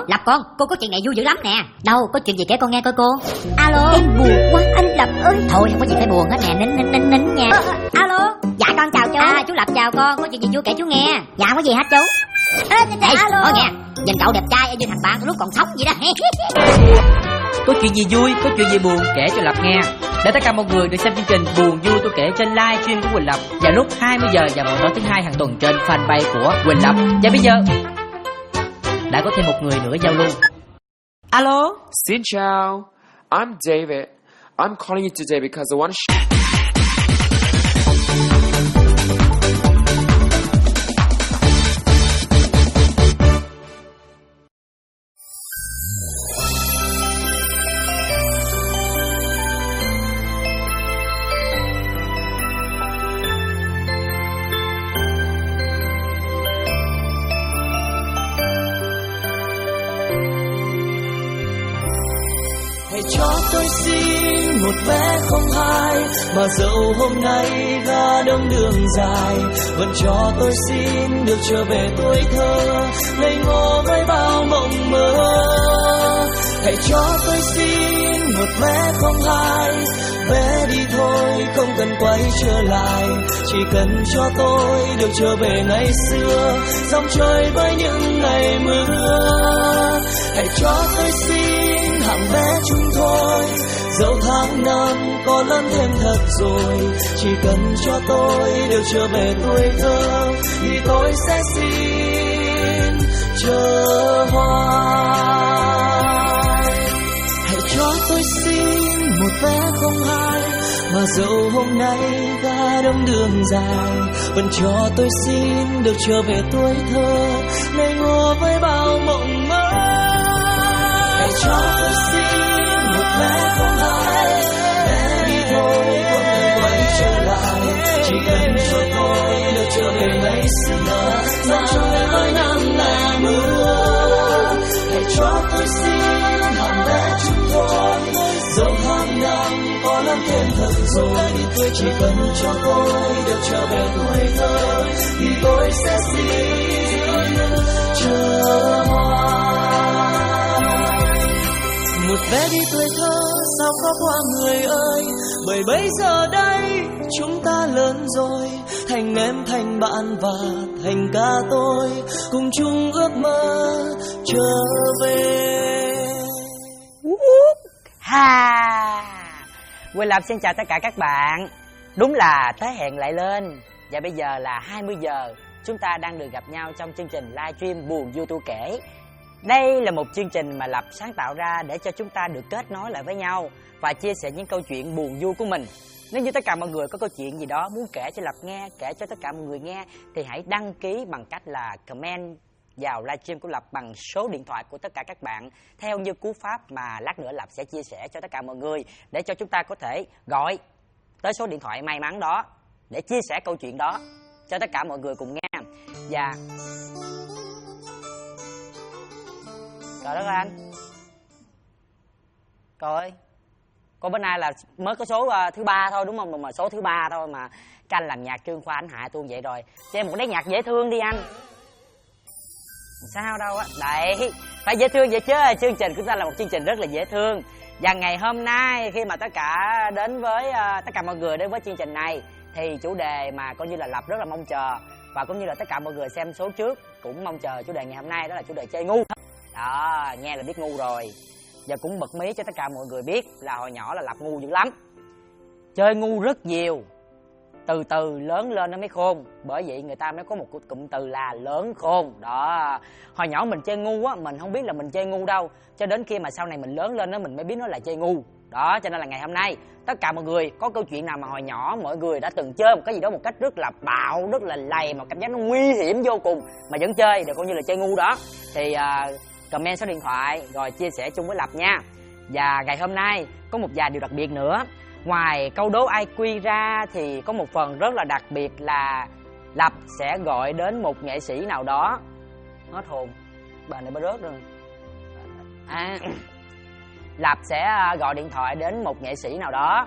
Lập cô có chuyện này vui dữ lắm nè. Đâu, có chuyện gì kể con nghe coi cô. Alo. Em buồn quá anh Lập ơi. Thôi không có gì phải buồn hết nè, nín nha. Alo. Dạ con chào chú. Chú Lập chào con, có chuyện gì chú kể chú nghe. Dạ không có gì hết chú. Alo. Nói nghe, nhìn cậu đẹp trai như thằng bạn lúc còn sống vậy đó. Có chuyện gì vui, có chuyện gì buồn kể cho Lập nghe. Để tất cả mọi người được xem chương trình Buồn Vui Tôi Kể trên livestream của Quỳnh Lập vào lúc 20 giờ và mỗi tối thứ hai hàng tuần trên fanpage của Quỳnh Lập. Và bây giờ đã có thêm một người nữa giao lưu. Alo. Xin chào, I'm David. I'm calling you today because I want to cho tôi xin một vé không hai, mà dẫu hôm nay ga đông đường dài, vẫn cho tôi xin được trở về tuổi thơ ngây ngô với bao mộng mơ. Hãy cho tôi xin một vé không hai, vé đi thôi không cần quay trở lại, chỉ cần cho tôi được trở về ngày xưa dòng trời với những ngày mưa. Hãy cho tôi xin hạng vé chung thôi, dẫu tháng năm có lớn thêm thật rồi, chỉ cần cho tôi được trở về tuổi thơ thì tôi sẽ xin chờ hoài. Hãy cho tôi xin một vé không hai, mà dẫu hôm nay ga đông đường dài, vẫn cho tôi xin được trở về tuổi thơ ngây ngô với bao mộng mơ. Hãy cho tôi xin một vé không hai, vé đi thôi không cần quay trở lại, chỉ cần cho tôi được trở về ngày xưa dòng trời với năm ngày mưa. Hãy cho tôi xin hàng vé chung thôi, dẫu tháng năm có lắm thêm thật rồi, chỉ cần cho tôi được trở về tuổi thơ thì tôi sẽ xin chờ hoài. Một vé đi tuổi thơ sao có qua người ơi, bởi bây giờ đây chúng ta lớn rồi, thành em thành bạn và thành ca tôi, cùng chung ước mơ trở về. Quỳnh Lập xin chào tất cả các bạn. Đúng là thế hẹn lại lên. Và bây giờ là 20 giờ, chúng ta đang được gặp nhau trong chương trình livestream Buồn Vui Tôi Kể. Đây là một chương trình mà Lập sáng tạo ra để cho chúng ta được kết nối lại với nhau và chia sẻ những câu chuyện buồn vui của mình. Nếu như tất cả mọi người có câu chuyện gì đó muốn kể cho Lập nghe, kể cho tất cả mọi người nghe, thì hãy đăng ký bằng cách là comment vào livestream của Lập bằng số điện thoại của tất cả các bạn theo như cú pháp mà lát nữa Lập sẽ chia sẻ cho tất cả mọi người, để cho chúng ta có thể gọi tới số điện thoại may mắn đó để chia sẻ câu chuyện đó cho tất cả mọi người cùng nghe. Và trời đất ơi anh, trời ơi, cô bữa nay là mới có số thứ 3 thôi đúng không, mà số thứ 3 thôi mà các anh làm nhạc Trương Khoa anh hại tôi vậy rồi. Cho em một cái nhạc dễ thương đi anh. Sao đâu á, đấy phải dễ thương vậy chứ, chương trình của chúng ta là một chương trình rất là dễ thương. Và ngày hôm nay khi mà tất cả đến với tất cả mọi người đến với chương trình này thì chủ đề mà coi như là Lập rất là mong chờ, và cũng như là tất cả mọi người xem số trước cũng mong chờ chủ đề ngày hôm nay, đó là chủ đề chơi ngu. Đó, nghe là biết ngu rồi. Giờ cũng bật mí cho tất cả mọi người biết là hồi nhỏ là Lập ngu dữ lắm, chơi ngu rất nhiều, từ từ lớn lên nó mới khôn. Bởi vậy người ta mới có một cụm từ là lớn khôn đó. Hồi nhỏ mình chơi ngu á, mình không biết là mình chơi ngu đâu, cho đến khi mà sau này mình lớn lên đó mình mới biết nó là chơi ngu đó. Cho nên là ngày hôm nay tất cả mọi người có câu chuyện nào mà hồi nhỏ mọi người đã từng chơi một cái gì đó một cách rất là bạo, rất là lầy, mà cảm giác nó nguy hiểm vô cùng mà vẫn chơi, đều coi như là chơi ngu đó, thì comment số điện thoại rồi chia sẻ chung với Lập nha. Và ngày hôm nay có một vài điều đặc biệt nữa. Ngoài câu đố IQ ra thì có một phần rất là đặc biệt là Lập sẽ gọi đến một nghệ sĩ nào đó. Hết hồn, bà này bà rớt rồi. Lập sẽ gọi điện thoại đến một nghệ sĩ nào đó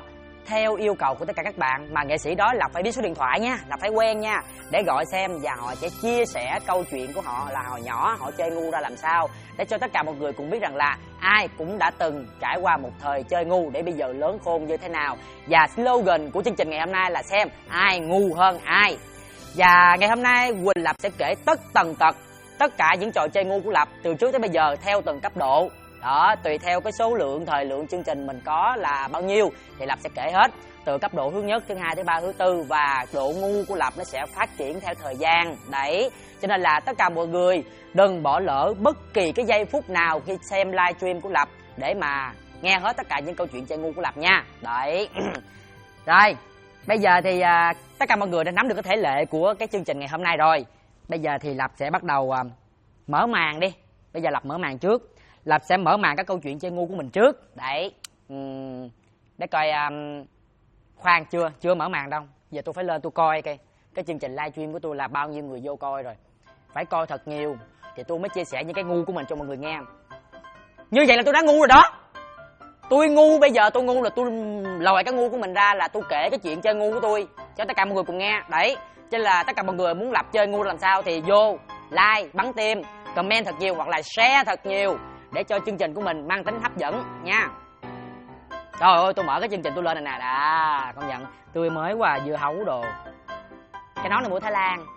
theo yêu cầu của tất cả các bạn, mà nghệ sĩ đó là phải biết số điện thoại nha, là phải quen nha, để gọi xem và họ sẽ chia sẻ câu chuyện của họ là hồi nhỏ họ chơi ngu ra làm sao, để cho tất cả mọi người cùng biết rằng là ai cũng đã từng trải qua một thời chơi ngu để bây giờ lớn khôn như thế nào. Và slogan của chương trình ngày hôm nay là xem ai ngu hơn ai. Và ngày hôm nay Quỳnh Lập sẽ kể tần tật tất cả những trò chơi ngu của Lập từ trước tới bây giờ theo từng cấp độ. Đó, tùy theo cái số lượng, thời lượng chương trình mình có là bao nhiêu thì Lập sẽ kể hết. Từ cấp độ thứ nhất, thứ hai, thứ ba, thứ tư, và độ ngu của Lập nó sẽ phát triển theo thời gian. Đấy, cho nên là tất cả mọi người đừng bỏ lỡ bất kỳ cái giây phút nào khi xem livestream của Lập để mà nghe hết tất cả những câu chuyện chơi ngu của Lập nha. Đấy. Rồi, bây giờ thì tất cả mọi người đã nắm được cái thể lệ của cái chương trình ngày hôm nay rồi. Bây giờ thì Lập sẽ bắt đầu mở màn đi. Bây giờ Lập mở màn trước. Lập sẽ mở màn các câu chuyện chơi ngu của mình trước. Đấy. Để coi khoan, chưa mở màn đâu. Giờ tôi phải lên tôi coi cái chương trình livestream của tôi là bao nhiêu người vô coi rồi. Phải coi thật nhiều thì tôi mới chia sẻ những cái ngu của mình cho mọi người nghe. Như vậy là tôi đã ngu rồi đó. Tôi ngu, bây giờ tôi ngu là tôi lòi cái ngu của mình ra, là tôi kể cái chuyện chơi ngu của tôi cho tất cả mọi người cùng nghe. Đấy, cho nên là tất cả mọi người muốn Lập chơi ngu làm sao thì vô like, bắn tim, comment thật nhiều hoặc là share thật nhiều để cho chương trình của mình mang tính hấp dẫn nha. Trời ơi, tôi mở cái chương trình tôi lên này nè. Đã, công nhận tươi mới quá, dưa hấu đồ. Cái nón này mua Thái Lan.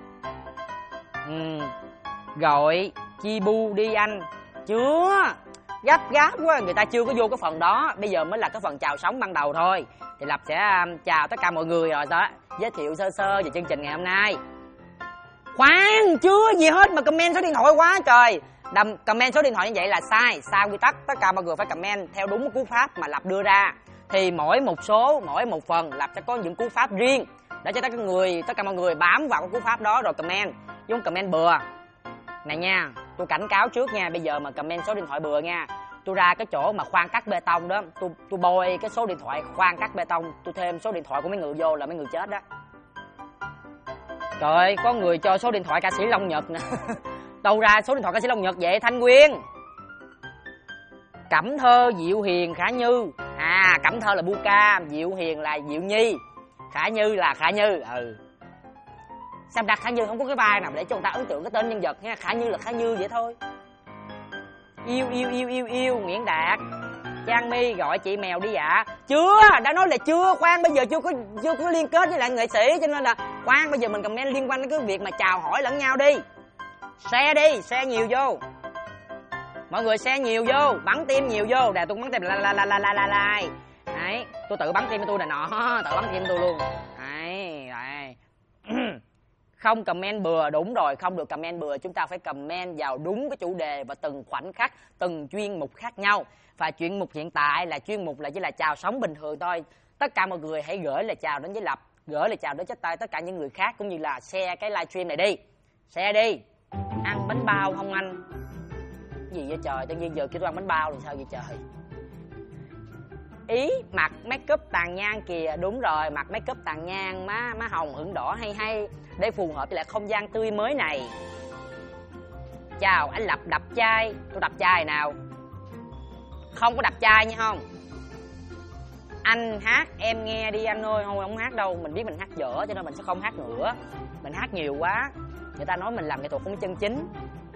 Gọi chi bu đi anh. Chưa, gấp quá, người ta chưa có vô cái phần đó. Bây giờ mới là cái phần chào sóng ban đầu thôi. Thì Lập sẽ chào tất cả mọi người rồi đó, giới thiệu sơ sơ về chương trình ngày hôm nay. Khoan, chưa gì hết mà comment số điện thoại quá trời. Comment số điện thoại như vậy là sai quy tắc. Tất cả mọi người phải comment theo đúng cú pháp mà Lập đưa ra. Thì mỗi một phần Lập sẽ có những cú pháp riêng để cho tất cả mọi người bám vào cái cú pháp đó rồi comment, chứ không comment bừa. Này nha, tôi cảnh cáo trước nha, bây giờ mà comment số điện thoại bừa nha, tôi ra cái chỗ mà khoan cắt bê tông đó, tôi bôi cái số điện thoại khoan cắt bê tông, tôi thêm số điện thoại của mấy người vô là mấy người chết đó. Trời ơi, có người cho số điện thoại ca sĩ Long Nhật nè. Đâu ra số điện thoại ca sĩ Long Nhật vậy? Thanh Quyên, Cẩm Thơ, Diệu Hiền, Khả Như. À, Cẩm Thơ là Buka, Diệu Hiền là Diệu Nhi, Khả Như là Khả Như. Sao đặt Khả Như không có cái vai nào để cho người ta ấn tượng cái tên nhân vật nha. Khả Như là Khả Như vậy thôi. Yêu Nguyễn Đạt, Trang My gọi chị Mèo đi ạ. Chưa, đã nói là chưa, khoan, bây giờ chưa có liên kết với lại nghệ sĩ, cho nên là khoan, bây giờ mình comment liên quan đến cái việc mà chào hỏi lẫn nhau đi. Share đi, share nhiều vô. Mọi người share nhiều vô, bắn tim nhiều vô. Để tôi bắn tim like. Đấy, tôi tự bắn tim cho tôi nè nọ, tự bắn tim tôi luôn. Đấy. Không comment bừa, đúng rồi, không được comment bừa. Chúng ta phải comment vào đúng cái chủ đề và từng khoảnh khắc, từng chuyên mục khác nhau. Và chuyên mục hiện tại là chuyên mục là chỉ là chào sóng bình thường thôi. Tất cả mọi người hãy gửi lời chào đến với Lập, gửi lời chào đến tất cả những người khác, cũng như là share cái livestream này đi. Share đi. Ăn bánh bao không anh? Cái gì vậy trời, tự nhiên giờ kêu tôi ăn bánh bao thì sao vậy trời? Ý mặc make up tàn nhang kìa. Đúng rồi, mặc make up tàn nhang, má hồng ửng đỏ hay để phù hợp với lại không gian tươi mới này. Chào anh Lập đập chai. Tôi đập chai nào? Không có đập chai nha không? Anh hát em nghe đi anh ơi. Không hát đâu, mình biết mình hát dở cho nên mình sẽ không hát nữa. Mình hát nhiều quá người ta nói mình làm nghệ thuật không chân chính.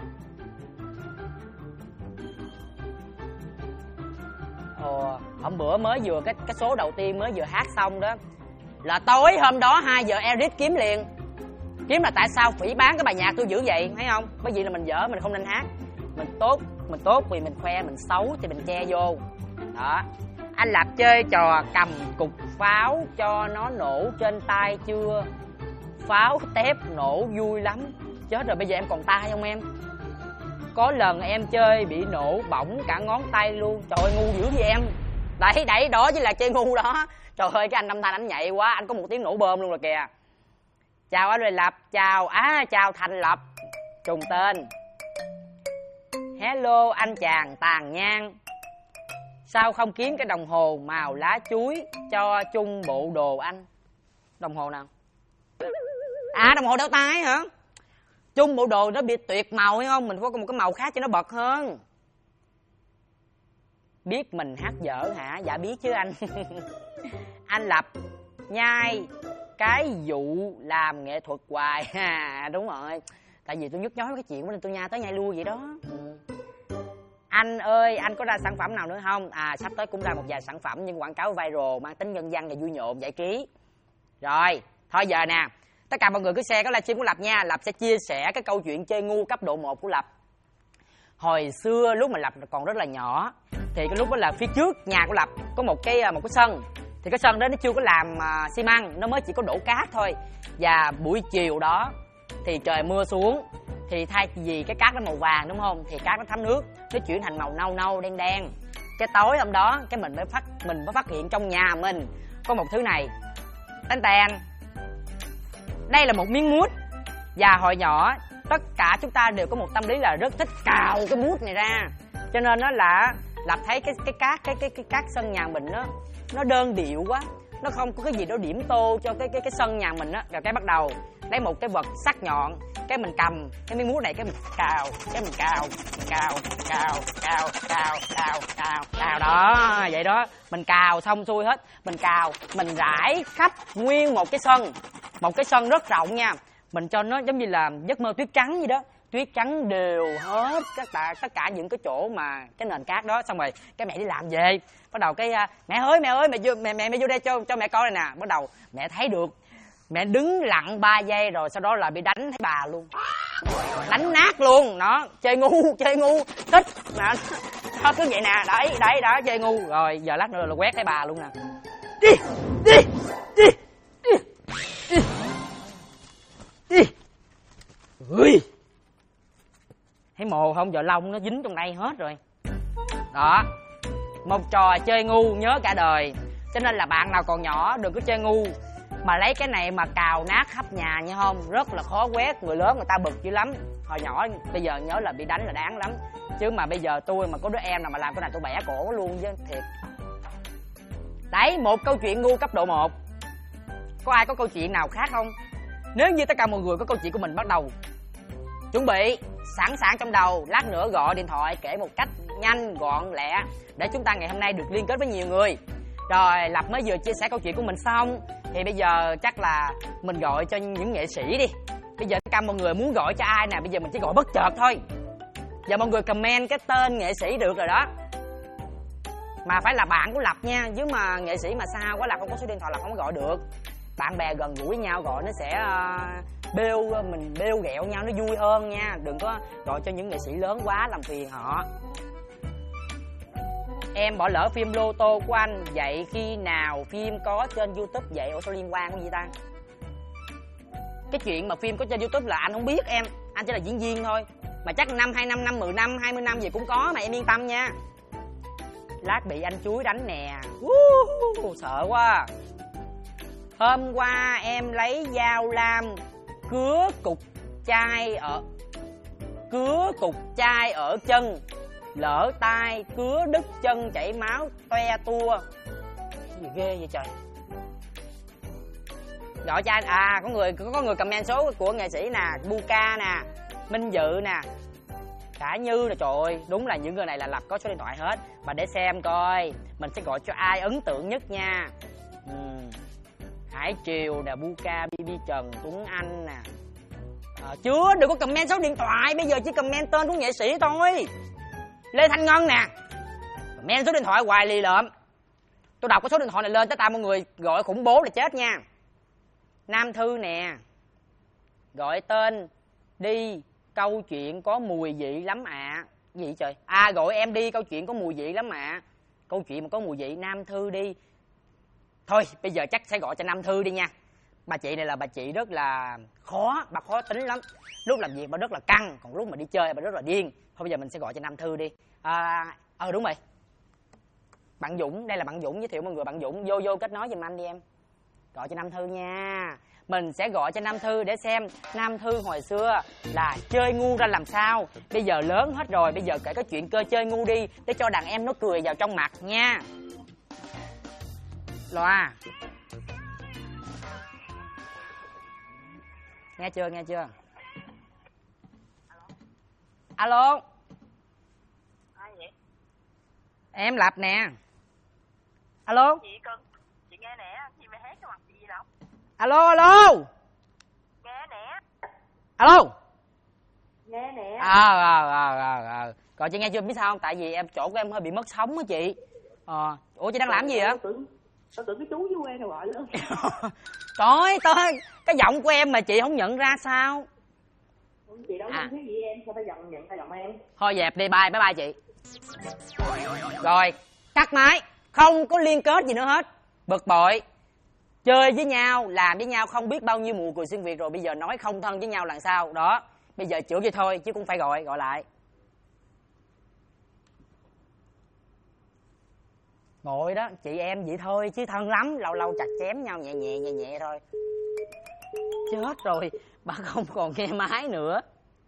Hôm bữa mới vừa cái số đầu tiên mới vừa hát xong đó, là tối hôm đó 2 giờ Eric kiếm liền. Kiếm là tại sao phỉ bán cái bài nhạc tôi dữ vậy, thấy không? Bởi vì là mình dở, mình không nên hát. Mình tốt vì mình khoe, mình xấu thì mình che vô. Đó. Anh Lập chơi trò cầm cục pháo cho nó nổ trên tay chưa? Pháo tép nổ vui lắm. Chết rồi, bây giờ em còn tay không em? Có lần em chơi bị nổ bỏng cả ngón tay luôn. Trời ơi, ngu dữ vậy em. Đấy, đó chứ là chơi ngu đó. Trời ơi, cái anh âm thanh anh nhạy quá, anh có một tiếng nổ bơm luôn rồi kìa. Chào anh Lập, chào Thành Lập. Trùng tên. Hello anh chàng tàn nhang. Sao không kiếm cái đồng hồ màu lá chuối cho chung bộ đồ anh? Đồng hồ nào? À, đồng hồ đeo tay hả? Chung bộ đồ nó bị tuyệt màu hay không? Mình phải có một cái màu khác cho nó bật hơn. Biết mình hát dở hả? Dạ biết chứ anh. Anh Lập nhai cái vụ làm nghệ thuật hoài. Đúng rồi, tại vì tôi nhức nhối cái chuyện đó nên tôi nhai tới nhai lui vậy đó. Anh ơi, anh có ra sản phẩm nào nữa không? Sắp tới cũng ra một vài sản phẩm nhưng quảng cáo viral mang tính nhân văn và vui nhộn giải trí. Rồi, thôi giờ nè, tất cả mọi người cứ share cái livestream của Lập nha. Lập sẽ chia sẻ cái câu chuyện chơi ngu cấp độ 1 của Lập. Hồi xưa lúc mà Lập còn rất là nhỏ thì cái lúc đó là phía trước nhà của Lập có một cái sân. Thì cái sân đó nó chưa có làm xi măng, nó mới chỉ có đổ cát thôi. Và buổi chiều đó thì trời mưa xuống, thì thay vì cái cát nó màu vàng đúng không, thì cát nó thấm nước, nó chuyển thành màu nâu nâu đen đen. Cái tối hôm đó cái mình mới phát hiện trong nhà mình có một thứ này. Tén tèn, đây là một miếng mút. Và hồi nhỏ tất cả chúng ta đều có một tâm lý là rất thích cào cái mút này ra, cho nên nó là Lập thấy cái cát sân nhà mình nó đơn điệu quá, nó không có cái gì đó điểm tô cho cái sân nhà mình á. Rồi cái bắt đầu lấy một cái vật sắc nhọn, cái mình cầm cái miếng mút này, cái mình cào, cào đó, vậy đó. Mình cào xong xuôi hết, mình cào, mình rải khắp nguyên một cái sân rất rộng nha. Mình cho nó giống như là giấc mơ tuyết trắng vậy đó, tuyết trắng đều hết tất cả những cái chỗ mà cái nền cát đó. Xong rồi cái mẹ đi làm về, bắt đầu cái mẹ ơi mẹ vô đây cho mẹ coi này nè. Bắt đầu mẹ thấy được, mẹ đứng lặng 3 giây rồi sau đó là bị đánh thấy bà luôn, đánh nát luôn. Nó chơi ngu thích mà nó cứ vậy nè, đấy đó, chơi ngu. Rồi giờ lát nữa là quét thấy bà luôn nè. Đi ui, thấy mồ không? Giờ lông nó dính trong đây hết rồi đó. Một trò chơi ngu nhớ cả đời, cho nên là bạn nào còn nhỏ đừng có chơi ngu mà lấy cái này mà cào nát khắp nhà nha, không rất là khó quét. Người lớn người ta bực dữ lắm. Hồi nhỏ bây giờ nhớ là bị đánh là đáng lắm, chứ mà bây giờ tôi mà có đứa em nào mà làm cái này tôi bẻ cổ luôn chứ thiệt. Đấy, một câu chuyện ngu cấp độ 1. Có ai có câu chuyện nào khác không? Nếu như tất cả mọi người có câu chuyện của mình, bắt đầu chuẩn bị sẵn sàng trong đầu, lát nữa gọi điện thoại kể một cách nhanh gọn lẹ để chúng ta ngày hôm nay được liên kết với nhiều người. Rồi Lập mới vừa chia sẻ câu chuyện của mình xong thì bây giờ chắc là mình gọi cho những nghệ sĩ đi. Bây giờ tất cả mọi người muốn gọi cho ai nè? Bây giờ mình chỉ gọi bất chợt thôi. Giờ mọi người comment cái tên nghệ sĩ được rồi đó, mà phải là bạn của Lập nha, chứ mà nghệ sĩ mà xa quá là không có số điện thoại là không có gọi được. Bạn bè gần gũi nhau gọi nó sẽ mình bêu ghẹo nhau nó vui hơn nha. Đừng có gọi cho những nghệ sĩ lớn quá làm phiền họ. Em bỏ lỡ phim Lô Tô của anh, vậy khi nào phim có trên YouTube vậy? Ủa sao liên quan cái gì ta? Cái chuyện mà phim có trên YouTube là anh không biết em, anh chỉ là diễn viên thôi. Mà chắc 5, 2 năm, 10 năm, 20 năm gì cũng có mà em yên tâm nha. Lát bị anh Chuối đánh nè. Sợ quá. Hôm qua em lấy dao lam cứa cục chai ở chân, lỡ tay cứa đứt chân chảy máu toe tua. Cái gì ghê vậy trời. Gọi cho anh. Có người comment số của nghệ sĩ nè, Buka nè, Minh Dự nè, Khả Như nè. Trời ơi, đúng là những người này là Lập có số điện thoại hết. Mà để xem coi mình sẽ gọi cho ai ấn tượng nhất nha. Hải Triều nè, Buka, BB Trần, Tuấn Anh nè. Chưa, đừng có comment số điện thoại, bây giờ chỉ comment tên của nghệ sĩ thôi. Lê Thanh Ngân nè, comment số điện thoại hoài lì lợm. Tôi đọc cái số điện thoại này lên tới ta mọi người gọi khủng bố là chết nha. Nam Thư nè, gọi tên đi, câu chuyện có mùi vị lắm ạ. Gì trời? Gọi em đi, câu chuyện có mùi vị lắm ạ. Câu chuyện mà có mùi vị, Nam Thư đi. Thôi bây giờ chắc sẽ gọi cho Nam Thư đi nha. Bà chị này là bà chị rất là khó, bà khó tính lắm. Lúc làm việc bà rất là căng, còn lúc mà đi chơi bà rất là điên. Thôi bây giờ mình sẽ gọi cho Nam Thư đi. Đúng rồi, bạn Dũng, đây là bạn Dũng, giới thiệu mọi người. Bạn Dũng vô kết nối giùm anh đi em. Gọi cho Nam Thư nha. Mình sẽ gọi cho Nam Thư để xem Nam Thư hồi xưa là chơi ngu ra làm sao. Bây giờ lớn hết rồi, bây giờ kể cái chuyện chơi ngu đi, để cho đàn em nó cười vào trong mặt nha. Loa. Nghe chưa? Alo. Em Lập nè. Alo. Chị cần, chị nghe nè, chị mày hát cái mặt gì đâu? Alo alo. Nghe nè. Alo. Nghe nè. Còn chị nghe chưa, biết sao không? Tại vì chỗ của em hơi bị mất sóng á chị. Ủa chị đang làm gì vậy? Tao tưởng cái chú với quê nào gọi nữa. Trời ơi, cái giọng của em mà chị không nhận ra sao? Chị đâu có thấy gì em, sao phải nhận ra giọng em? Thôi dẹp đi, bye bye chị. Rồi, cắt máy, không có liên kết gì nữa hết. Bực bội. Chơi với nhau, làm với nhau không biết bao nhiêu mùa cười xuyên Việt rồi, bây giờ nói không thân với nhau làm sao? Đó, bây giờ chữa vậy thôi chứ cũng phải gọi lại. Ngồi đó, chị em vậy thôi chứ thân lắm, lâu lâu chặt chém nhau nhẹ thôi. Chết rồi, bà không còn nghe máy nữa.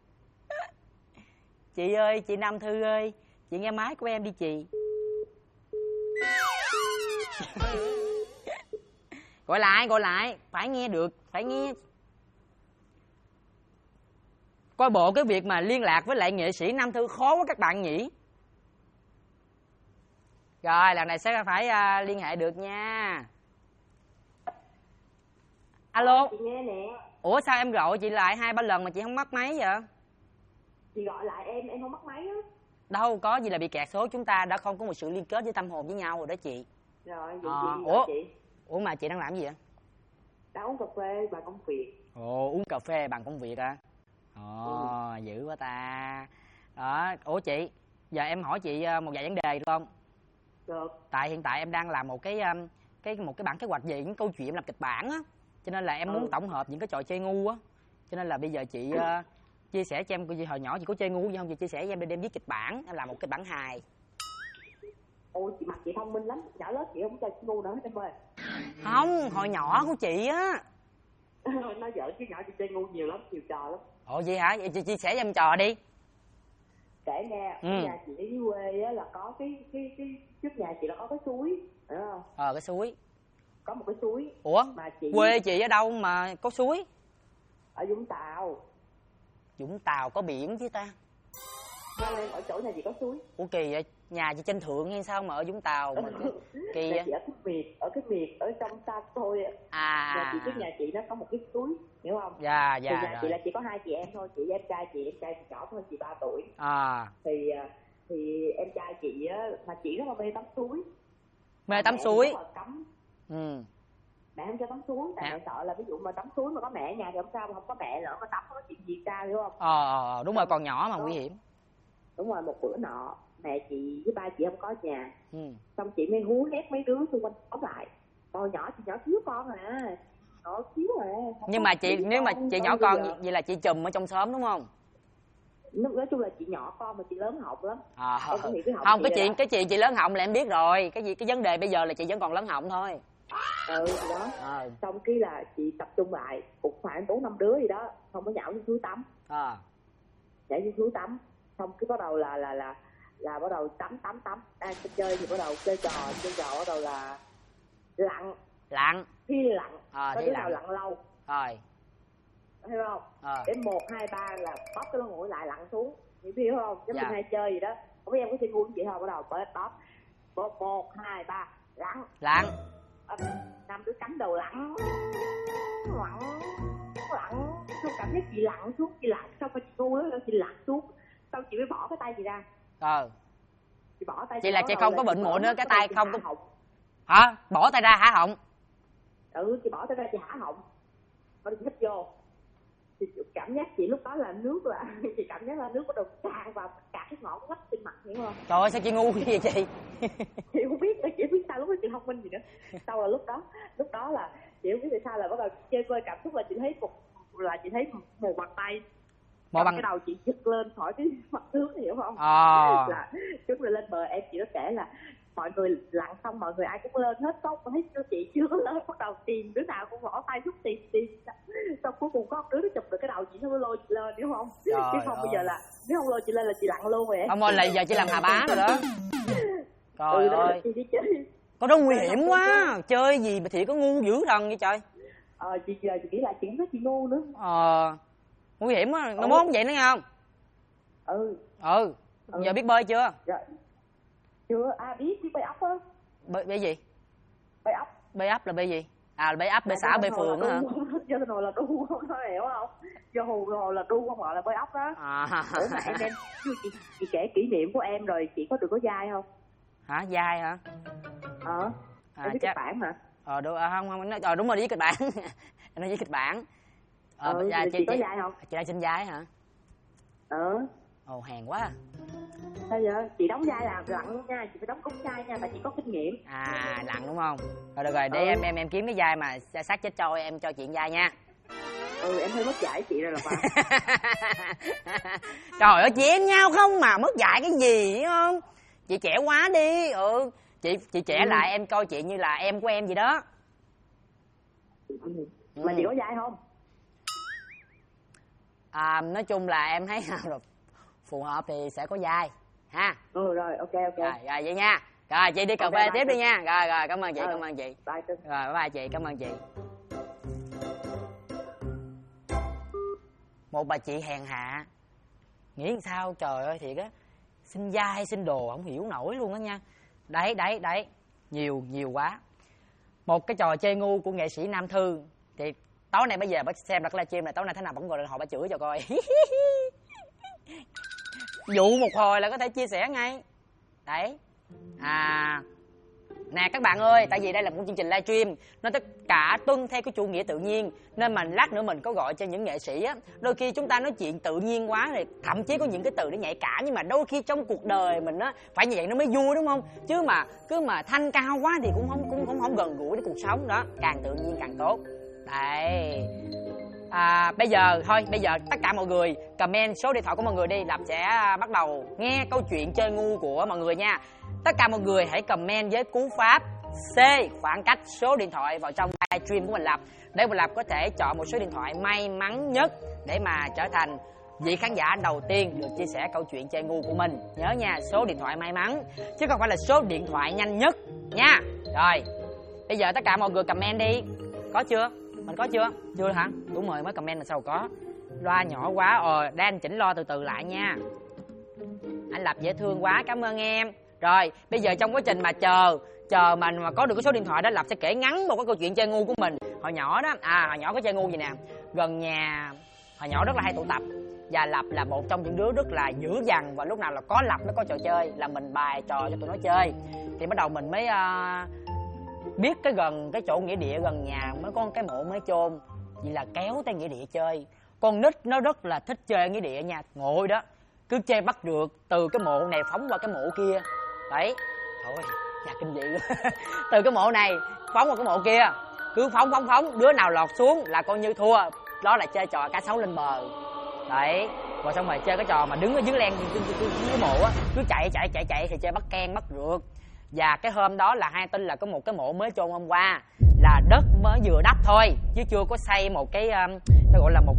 Chị ơi, chị Nam Thư ơi, chị nghe máy của em đi chị. Gọi lại, phải nghe được, phải nghe. Coi bộ cái việc mà liên lạc với lại nghệ sĩ Nam Thư khó quá các bạn nhỉ. Rồi, lần này sẽ phải liên hệ được nha. Alo. Chị nghe nè. Ủa sao em gọi chị lại 2-3 lần mà chị không bắt máy vậy? Chị gọi lại em không bắt máy á. Đâu có gì là bị kẹt số, chúng ta đã không có một sự liên kết với tâm hồn với nhau rồi đó chị. Rồi, Ủa mà chị đang làm gì vậy? Đã uống cà phê bằng công việc. Ồ, uống cà phê bằng công việc à? Dữ quá ta. Đó, ủa chị, giờ em hỏi chị một vài vấn đề được không? Được. Tại hiện tại em đang làm một cái bản kế hoạch về những câu chuyện em làm kịch bản á, cho nên là em muốn tổng hợp những cái trò chơi ngu á, cho nên là bây giờ chị chia sẻ cho em coi, hồi nhỏ chị có chơi ngu gì không? Chị chia sẻ với em để em viết kịch bản, em làm một kịch bản hài. Ôi chị mặt chị thông minh lắm, nhỏ lớp chị không chơi ngu nữa hết em ơi. Không, hồi nhỏ của chị á. Nói giỡn chứ nhỏ chị chơi ngu nhiều lắm, nhiều trò lắm. Ồ vậy hả? Chị chia sẻ cho em trò đi. Kể nghe, nhà chị ở dưới quê á là có cái trước nhà chị là có cái suối, hiểu không? Cái suối. Có một cái suối. Ủa? Mà chị... Quê chị ở đâu mà có suối? Ở Vũng Tàu. Vũng Tàu có biển chứ ta? Không em, ở chỗ nhà chị có suối. Ủa kỳ vậy? Nhà chị trên thượng hay sao mà ở Vũng Tàu mà kỳ vậy? Chị ở cái miệt, ở trong xa thôi. Nhà chị trước nhà chị nó có một cái suối, hiểu không? Dạ thì nhà chị là chỉ có 2 chị em thôi, chị với em trai chị nhỏ thôi, chị 3 tuổi. Thì em trai chị á, mà chị rất là mê tắm suối. Mê tắm suối. Cấm. Mẹ không cho tắm suối, tại mẹ sợ là ví dụ mà tắm suối mà có mẹ ở nhà thì không sao, mà không có mẹ lỡ mà tắm có chuyện gì sao, hiểu không? Đúng rồi, còn nhỏ mà nguy hiểm. Đúng rồi, một bữa nọ mẹ chị với ba chị không có nhà, xong chị mới hú hét mấy đứa xung quanh tóm lại. Con nhỏ chị nhỏ xíu con à, nhỏ xíu à. Nhưng mà chị, nếu mà chị nhỏ con vậy là chị chùm ở trong xóm đúng không? Nói chung là chị nhỏ con mà chị lớn họng lắm. Không, cái chị lớn họng là em biết rồi, cái vấn đề bây giờ là chị vẫn còn lớn họng thôi. Thì đó. Xong cái là chị tập trung lại cũng khoảng 4-5 đứa gì đó, không có nhảy xuống suối tắm. Nhảy xuống suối tắm, xong cái bắt đầu là bắt đầu tắm chơi thì bắt đầu chơi trò bắt đầu là lặn thi lặn. Có đứa nào lặn lâu rồi, hiểu không? Đến 1, 2, 3 là bóp cái lon nguội lại lặn xuống, hiểu không? Giống như hay chơi gì đó. Không biết em có chơi ngu chị không? Bắt đầu bóp 1, 2, 3 lặn 5 đứa cánh đầu lặn, xong cảm giác chị lặn xuống, xong rồi chị ngu đó, chị lặn xuống, xong chị mới bỏ cái tay chị ra. Chị bỏ tay. Chị là chị không có bệnh muội nữa, cái tay không có. Hả? Bỏ tay ra hả họng? Chị bỏ tay ra chị hả họng, rồi chị hít vô. Thì cảm giác chị lúc đó là nước là chị cảm giác là nước bắt đầu tràn vào cả cái ngọn quách trên mặt, hiểu không? Trời ơi sao chị ngu vậy chị? Chị không biết nữa, chị biết sao lúc đó chị thông minh gì nữa. Sau là lúc đó là chị không biết tại sao là bắt đầu chơi vơi cảm xúc, là chị thấy một bàn tay, cái đầu chị giật lên khỏi cái mặt nước, hiểu không? Là chúng rồi lên bờ, em chị nó kể là mọi người lặn xong mọi người ai cũng lên hết, xong thấy chị chưa có lên, bắt đầu tìm đứa nào cũng bỏ tay giúp tìm, xong cuối cùng có đứa nó chụp được cái đầu chị, nó mới lôi chị lên, hiểu không? Chứ không bây giờ là nếu không lôi chị lên là chị lặn luôn rồi. Không ơi, là giờ chị làm Hà Bá rồi đó. Trời ơi, có đó nguy hiểm quá, chơi gì mà thiệt có ngu dữ thần vậy trời. Chị giờ chị nghĩ là chị nói chị ngu nữa. Nguy hiểm quá, nó muốn vậy nữa nghe không? Giờ biết bơi chưa? Chưa, biết bê ốc á. Bê gì? Bê ốc. Bê ốc là bê gì? À bê ấp, bê xã, bê phường hả? Vô Sài Gòn là đu không, hiểu không? Vô Hồ là đu, không gọi là bê ốc đó. Ủa mà em chị kể kỷ niệm của em rồi, chị có được có dai không? Hả, dai hả? Em biết kịch bản mà. Đúng, không, đúng rồi, với kịch bản. Em nói với kịch bản. Chị có dai không? Chị đang xin dai hả? Ồ, hèn quá à. Sao giờ? Chị đóng vai là lặn luôn nha, chị phải đóng cúng vai nha, tại chị có kinh nghiệm. À, lặn đúng không? Rồi được rồi, để em kiếm cái vai mà xác chết trôi, em cho chuyện vai nha. Em hơi mất dạy chị rồi là phải. Trời ơi, chị em nhau không mà mất dạy cái gì hiểu không? Chị trẻ quá đi. Chị trẻ lại em coi chị như là em của em vậy đó. Mà chị có vai không? Nói chung là em thấy rồi phù hợp thì sẽ có vai ha. Rồi ok. Rồi vậy nha. Rồi chị đi cà phê tiếp đi nha. Rồi cảm ơn chị, cảm ơn chị. Bye. Rồi bye chị, cảm ơn chị. Một bà chị hèn hạ, nghĩ sao trời ơi thiệt á, xin vai xin đồ không hiểu nổi luôn á nha. Đấy nhiều quá. Một cái trò chơi ngu của nghệ sĩ Nam Thư thì tối nay bây giờ bà xem đặt livestream này, tối nay thế nào vẫn gọi điện thoại bà chửi cho coi. Dụ một hồi là có thể chia sẻ ngay. Đấy. Nè các bạn ơi, tại vì đây là một chương trình livestream, nó tất cả tuân theo cái chủ nghĩa tự nhiên, nên mà lát nữa mình có gọi cho những nghệ sĩ á, đôi khi chúng ta nói chuyện tự nhiên quá thì thậm chí có những cái từ nó nhạy cảm, nhưng mà đôi khi trong cuộc đời mình á phải như vậy nó mới vui đúng không? Chứ mà cứ mà thanh cao quá thì cũng không gần gũi với cuộc sống đó, càng tự nhiên càng tốt. Đấy. Bây giờ tất cả mọi người comment số điện thoại của mọi người đi, Lập sẽ bắt đầu nghe câu chuyện chơi ngu của mọi người nha. Tất cả mọi người hãy comment với cú pháp C khoảng cách số điện thoại vào trong livestream của mình Lập, để mình Lập có thể chọn một số điện thoại may mắn nhất để mà trở thành vị khán giả đầu tiên được chia sẻ câu chuyện chơi ngu của mình. Nhớ nha, số điện thoại may mắn chứ không phải là số điện thoại nhanh nhất nha. Rồi bây giờ tất cả mọi người comment đi. Có chưa? Mình có chưa? Chưa hả? Đúng rồi, mới comment là sao có. Loa nhỏ quá. Để anh chỉnh lo từ từ lại nha. Anh Lập dễ thương quá, cảm ơn em. Rồi bây giờ trong quá trình mà chờ mình mà có được cái số điện thoại đó, Lập sẽ kể ngắn một cái câu chuyện chơi ngu của mình hồi nhỏ đó. Hồi nhỏ có chơi ngu gì nè. Gần nhà hồi nhỏ rất là hay tụ tập, và Lập là một trong những đứa rất là dữ dằn, và lúc nào là có Lập nó có trò chơi là mình bài trò cho tụi nó chơi. Thì bắt đầu mình mới biết cái chỗ nghĩa địa gần nhà mới có cái mộ mới chôn, vậy là kéo tới nghĩa địa chơi. Con nít nó rất là thích chơi nghĩa địa nha, ngồi đó cứ chơi bắt được từ cái mộ này phóng qua cái mộ kia. Đấy, thôi dạ kinh dị luôn. Từ cái mộ này phóng qua cái mộ kia, cứ phóng, đứa nào lọt xuống là coi như thua. Đó là chơi trò cá sấu lên bờ. Đấy, rồi xong rồi chơi cái trò mà đứng ở dưới len dưới mộ á, cứ chạy thì chơi bắt ken bắt rượt. Và cái hôm đó là hai tin là có một cái mộ mới chôn hôm qua, là đất mới vừa đắp thôi chứ chưa có xây một cái gọi là một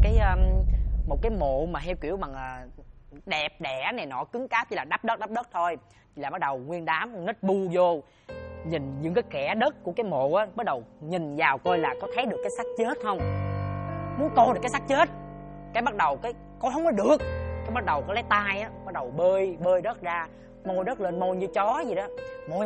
cái mộ mà theo kiểu bằng đẹp đẽ này nọ cứng cáp, chỉ là đắp đất thôi. Là bắt đầu nguyên đám con nít bu vô nhìn những cái kẽ đất của cái mộ á, bắt đầu nhìn vào coi là có thấy được cái xác chết không, muốn coi được cái xác chết. Cái bắt đầu cái coi không có được, cái bắt đầu có lấy tay á, bắt đầu bơi đất ra, môi đất lên, môi như chó gì đó, môi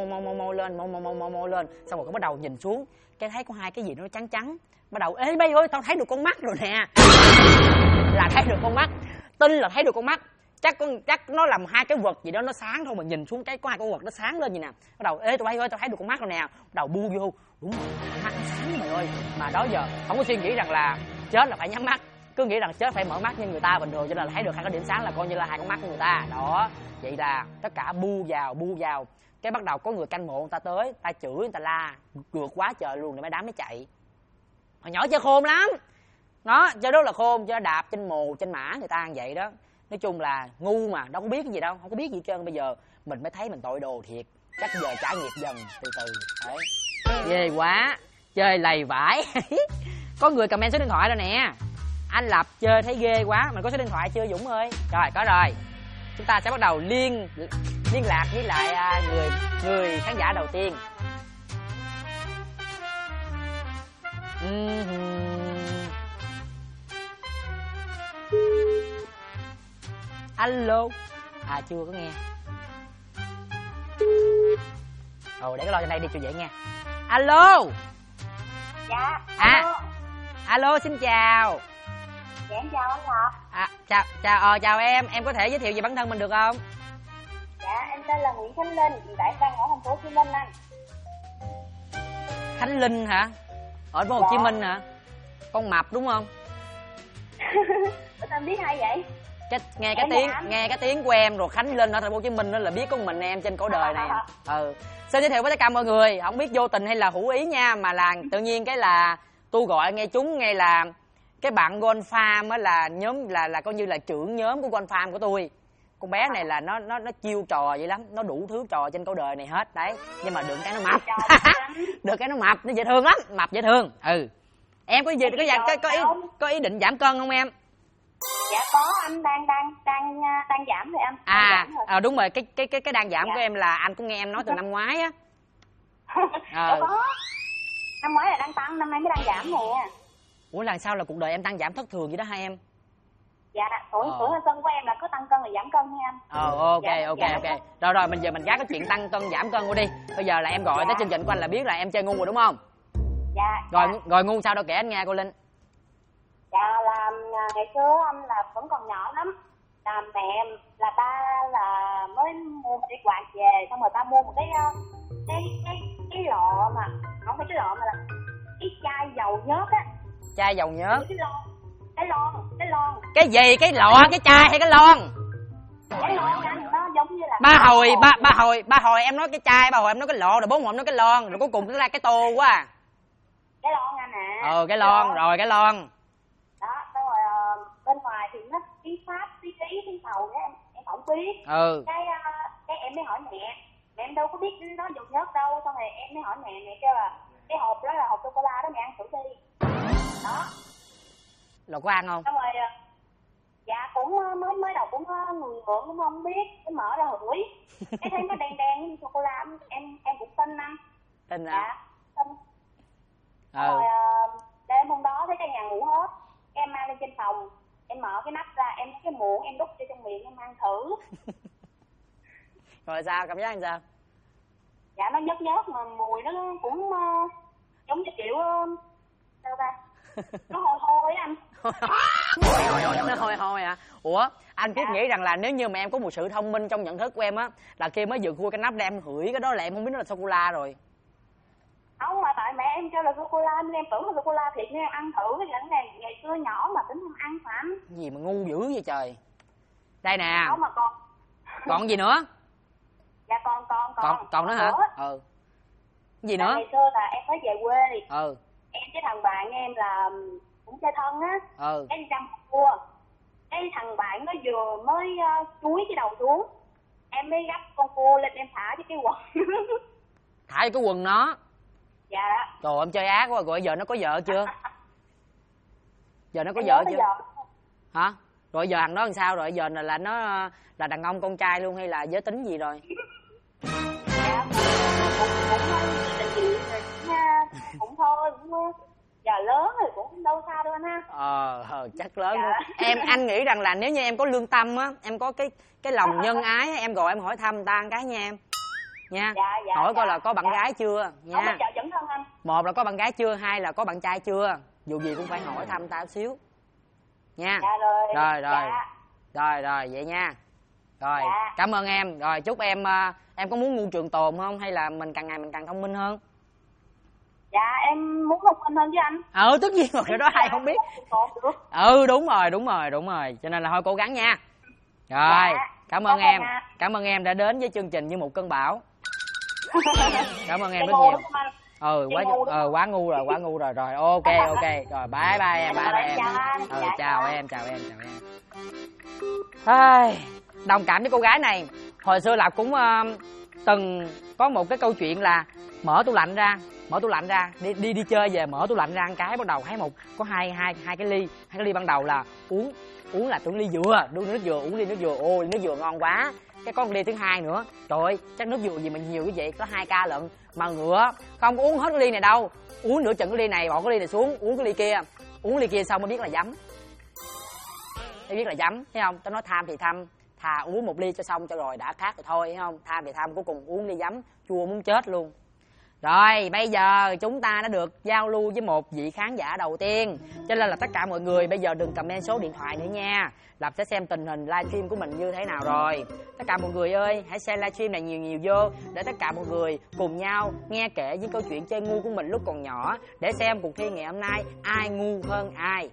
lên, xong rồi cái bắt đầu nhìn xuống, cái thấy có hai cái gì nó trắng, bắt đầu ê bay ơi tao thấy được con mắt rồi nè. Là thấy được con mắt, tin là thấy được con mắt, chắc nó làm hai cái vật gì đó nó sáng thôi, mà nhìn xuống cái có hai con vật nó sáng lên gì nè. Bắt đầu ê tụi bay ơi tao thấy được con mắt rồi nè, bắt đầu bu vô, đúng rồi con mắt nó sáng mày ơi. Mà đó giờ không có suy nghĩ rằng là chết là phải nhắm mắt, cứ nghĩ rằng chết phải mở mắt như người ta bình thường, cho nên là thấy được hai cái điểm sáng là coi như là hai con mắt của người ta đó. Vậy là tất cả bu vào, cái bắt đầu có người canh mộ, người ta tới, ta chửi, người ta la vượt quá trời luôn, để mấy đám mới chạy. Hồi nhỏ chơi khôn lắm đó, chơi rất là khôn, chơi đạp trên mồ trên mã người ta như vậy đó. Nói chung là ngu mà đâu có biết cái gì đâu, không có biết gì hết trơn. Bây giờ mình mới thấy mình tội đồ thiệt, chắc giờ trả nghiệp dần từ từ. Đấy, ghê quá, chơi lầy vãi. Có người comment số điện thoại rồi nè. Anh Lập chơi thấy ghê quá. Mình có số điện thoại chưa Dũng ơi? Rồi có rồi. Chúng ta sẽ bắt đầu liên lạc với lại người khán giả đầu tiên. Alo. Chưa có nghe. Để cái lo trên đây đi cho dễ nghe. Alo. Dạ. Alo, xin chào. Dạ em chào anh Ngọc. Chào em có thể giới thiệu về bản thân mình được không? Dạ em tên là Nguyễn Khánh Linh, hiện tại đang ở thành phố Hồ Chí Minh anh. Khánh Linh hả? Ở thành phố Hồ Chí Minh hả? Con mập đúng không? Em biết hay vậy? Nghe cái tiếng của em rồi Khánh Linh ở thành phố Hồ Chí Minh đó là biết có mình em trên cõi đời này. Xin giới thiệu với tất cả mọi người, không biết vô tình hay là hữu ý nha, mà là tự nhiên cái là tôi gọi nghe chúng ngay là cái bạn Gold Farm á, là nhóm là coi như là trưởng nhóm của Gold Farm của tôi. Con bé này là nó chiêu trò vậy lắm, nó đủ thứ trò trên cõi đời này hết đấy, nhưng mà được cái nó mập. Được cái nó mập, nó dễ thương lắm, mập dễ thương. Em có ý định giảm cân không em? Dạ có, anh đang giảm rồi anh. Đúng rồi, cái đang giảm của em là anh cũng nghe em nói từ năm ngoái á. Có. Năm ngoái là đang tăng, năm nay mới đang giảm nè. Ủa lần sau là cuộc đời em tăng giảm thất thường vậy đó hai em? Dạ, tuổi cân của em là có tăng cân và giảm cân nha anh. Ok. Rồi mình giờ mình gác cái chuyện tăng cân giảm cân của đi. Bây giờ là em gọi tới chương trình của anh là biết là em chơi ngu rồi đúng không? Dạ. Rồi ngu sao đâu kể anh nghe cô Linh. Dạ là ngày xưa anh là vẫn còn nhỏ lắm. Là mẹ là ba là mới mua một cái quạt về, xong rồi ba mua một cái lọ mà không phải cái lọ mà là cái chai dầu nhớt á. Chai dầu nhớt. Cái lon. Cái gì? Cái lọ, cái chai hay cái lon? Cái lon anh, nó giống như là ba hồi em nói cái chai, ba hồi em nói cái lọ, rồi 4 hồi em nói cái lon, rồi cuối cùng nó ra cái tô quá à. Cái lon anh à. Cái lon, rồi cái lon. Đó, xong rồi bên ngoài thì nó tiếng Pháp, tiếng Ý, tiếng Tàu em không biết. Cái em mới hỏi mẹ em đâu có biết nó dầu nhớt đâu, xong rồi em mới hỏi mẹ kêu là cái hộp đó là hộp sô cô la đó, mẹ ăn thử đi. Đó. Là có ăn không? Xong rồi dạ cũng mới đầu cũng ngượng cũng không biết, cái mở ra hửi cái thấy nó đen như sô cô la, em cũng tin anh. Tin hả? Dạ, tin. Rồi đêm hôm đó thấy cả nhà ngủ hết, em mang lên trên phòng, em mở cái nắp ra, em cái muỗng em đút vô trong miệng em ăn thử. Rồi sao, cảm giác làm sao? Dạ nó nhớt mà mùi nó cũng giống như kiểu sao ta, nó hôi anh. Nó hôi hả? Ủa anh cứ nghĩ rằng là nếu như mà em có một sự thông minh trong nhận thức của em á, là khi mới vừa khui cái nắp ra em hửi cái đó là em không biết nó là sô cô la rồi. Không, mà tại mẹ em kêu là sô cô la nên em tưởng là sô cô la thiệt nên em ăn thử. Cái lần này ngày xưa nhỏ mà tính em ăn phải. Gì mà ngu dữ vậy trời. Đây nè. Không mà còn gì nữa? Dạ còn nữa hả? Gì nữa? Ngày xưa là em mới về quê. Em với thằng bạn em là cũng chơi thân á. Cái đi ra cua. Cái thằng bạn nó vừa mới chuối cái đầu xuống, em mới gấp con cua lên em thả cho cái quần. Thả cho cái quần nó? Dạ. Trời em chơi ác quá. Rồi giờ nó có vợ chưa? Giờ nó có vợ chưa? Hả? Rồi giờ thằng đó làm sao rồi? Giờ là nó là đàn ông con trai luôn hay là giới tính gì rồi? Dạ cũng thôi, cũng giờ lớn rồi cũng đâu sao đâu anh ha. Chắc lớn luôn. Anh nghĩ rằng là nếu như em có lương tâm á, em có cái lòng nhân ái, em gọi em hỏi thăm ta một cái nha em. Nha. Hỏi coi là có bạn gái chưa nha. Anh. Một là có bạn gái chưa, hai là có bạn trai chưa. Dù gì cũng phải hỏi thăm ta một xíu. Nha. Rồi vậy nha. Rồi, cảm ơn em. Rồi chúc em có muốn ngu trường tồn không hay là mình càng ngày mình càng thông minh hơn? Dạ em muốn thông minh hơn với anh. Tất nhiên rồi, cái đó ai không biết. Đúng rồi. Cho nên là thôi cố gắng nha. Rồi, cảm ơn em. Cảm ơn em đã đến với chương trình như một cơn bão. Cảm ơn em rất nhiều. Quá ngu rồi. Rồi ok. Rồi bye em. Chào em. Đồng cảm với cô gái này. Hồi xưa Lộc cũng từng có một cái câu chuyện là mở tủ lạnh ra đi chơi về, mở tủ lạnh ra ăn cái bắt đầu thấy có hai cái ly ban đầu là uống là tưởng ly dừa, uống ly nước dừa. Ôi nước dừa ngon quá. Cái có một ly thứ hai nữa, trời ơi chắc nước dừa gì mà nhiều cái vậy, có 2 ca lận mà ngựa không có uống hết cái ly này đâu, uống nửa chừng cái ly này, bỏ cái ly này xuống, uống cái ly kia xong mới biết là giấm, thấy không? Tao nói tham thì tham, thà uống một ly cho xong cho rồi đã khát rồi thôi, hiểu không? Tham thì tham, cuối cùng uống ly giấm chua muốn chết luôn. Rồi bây giờ chúng ta đã được giao lưu với một vị khán giả đầu tiên, cho nên là tất cả mọi người bây giờ đừng comment số điện thoại nữa nha. Lập sẽ xem tình hình livestream của mình như thế nào rồi. Tất cả mọi người ơi, hãy share livestream này nhiều nhiều vô, để tất cả mọi người cùng nhau nghe kể những câu chuyện chơi ngu của mình lúc còn nhỏ, để xem cuộc thi ngày hôm nay ai ngu hơn ai.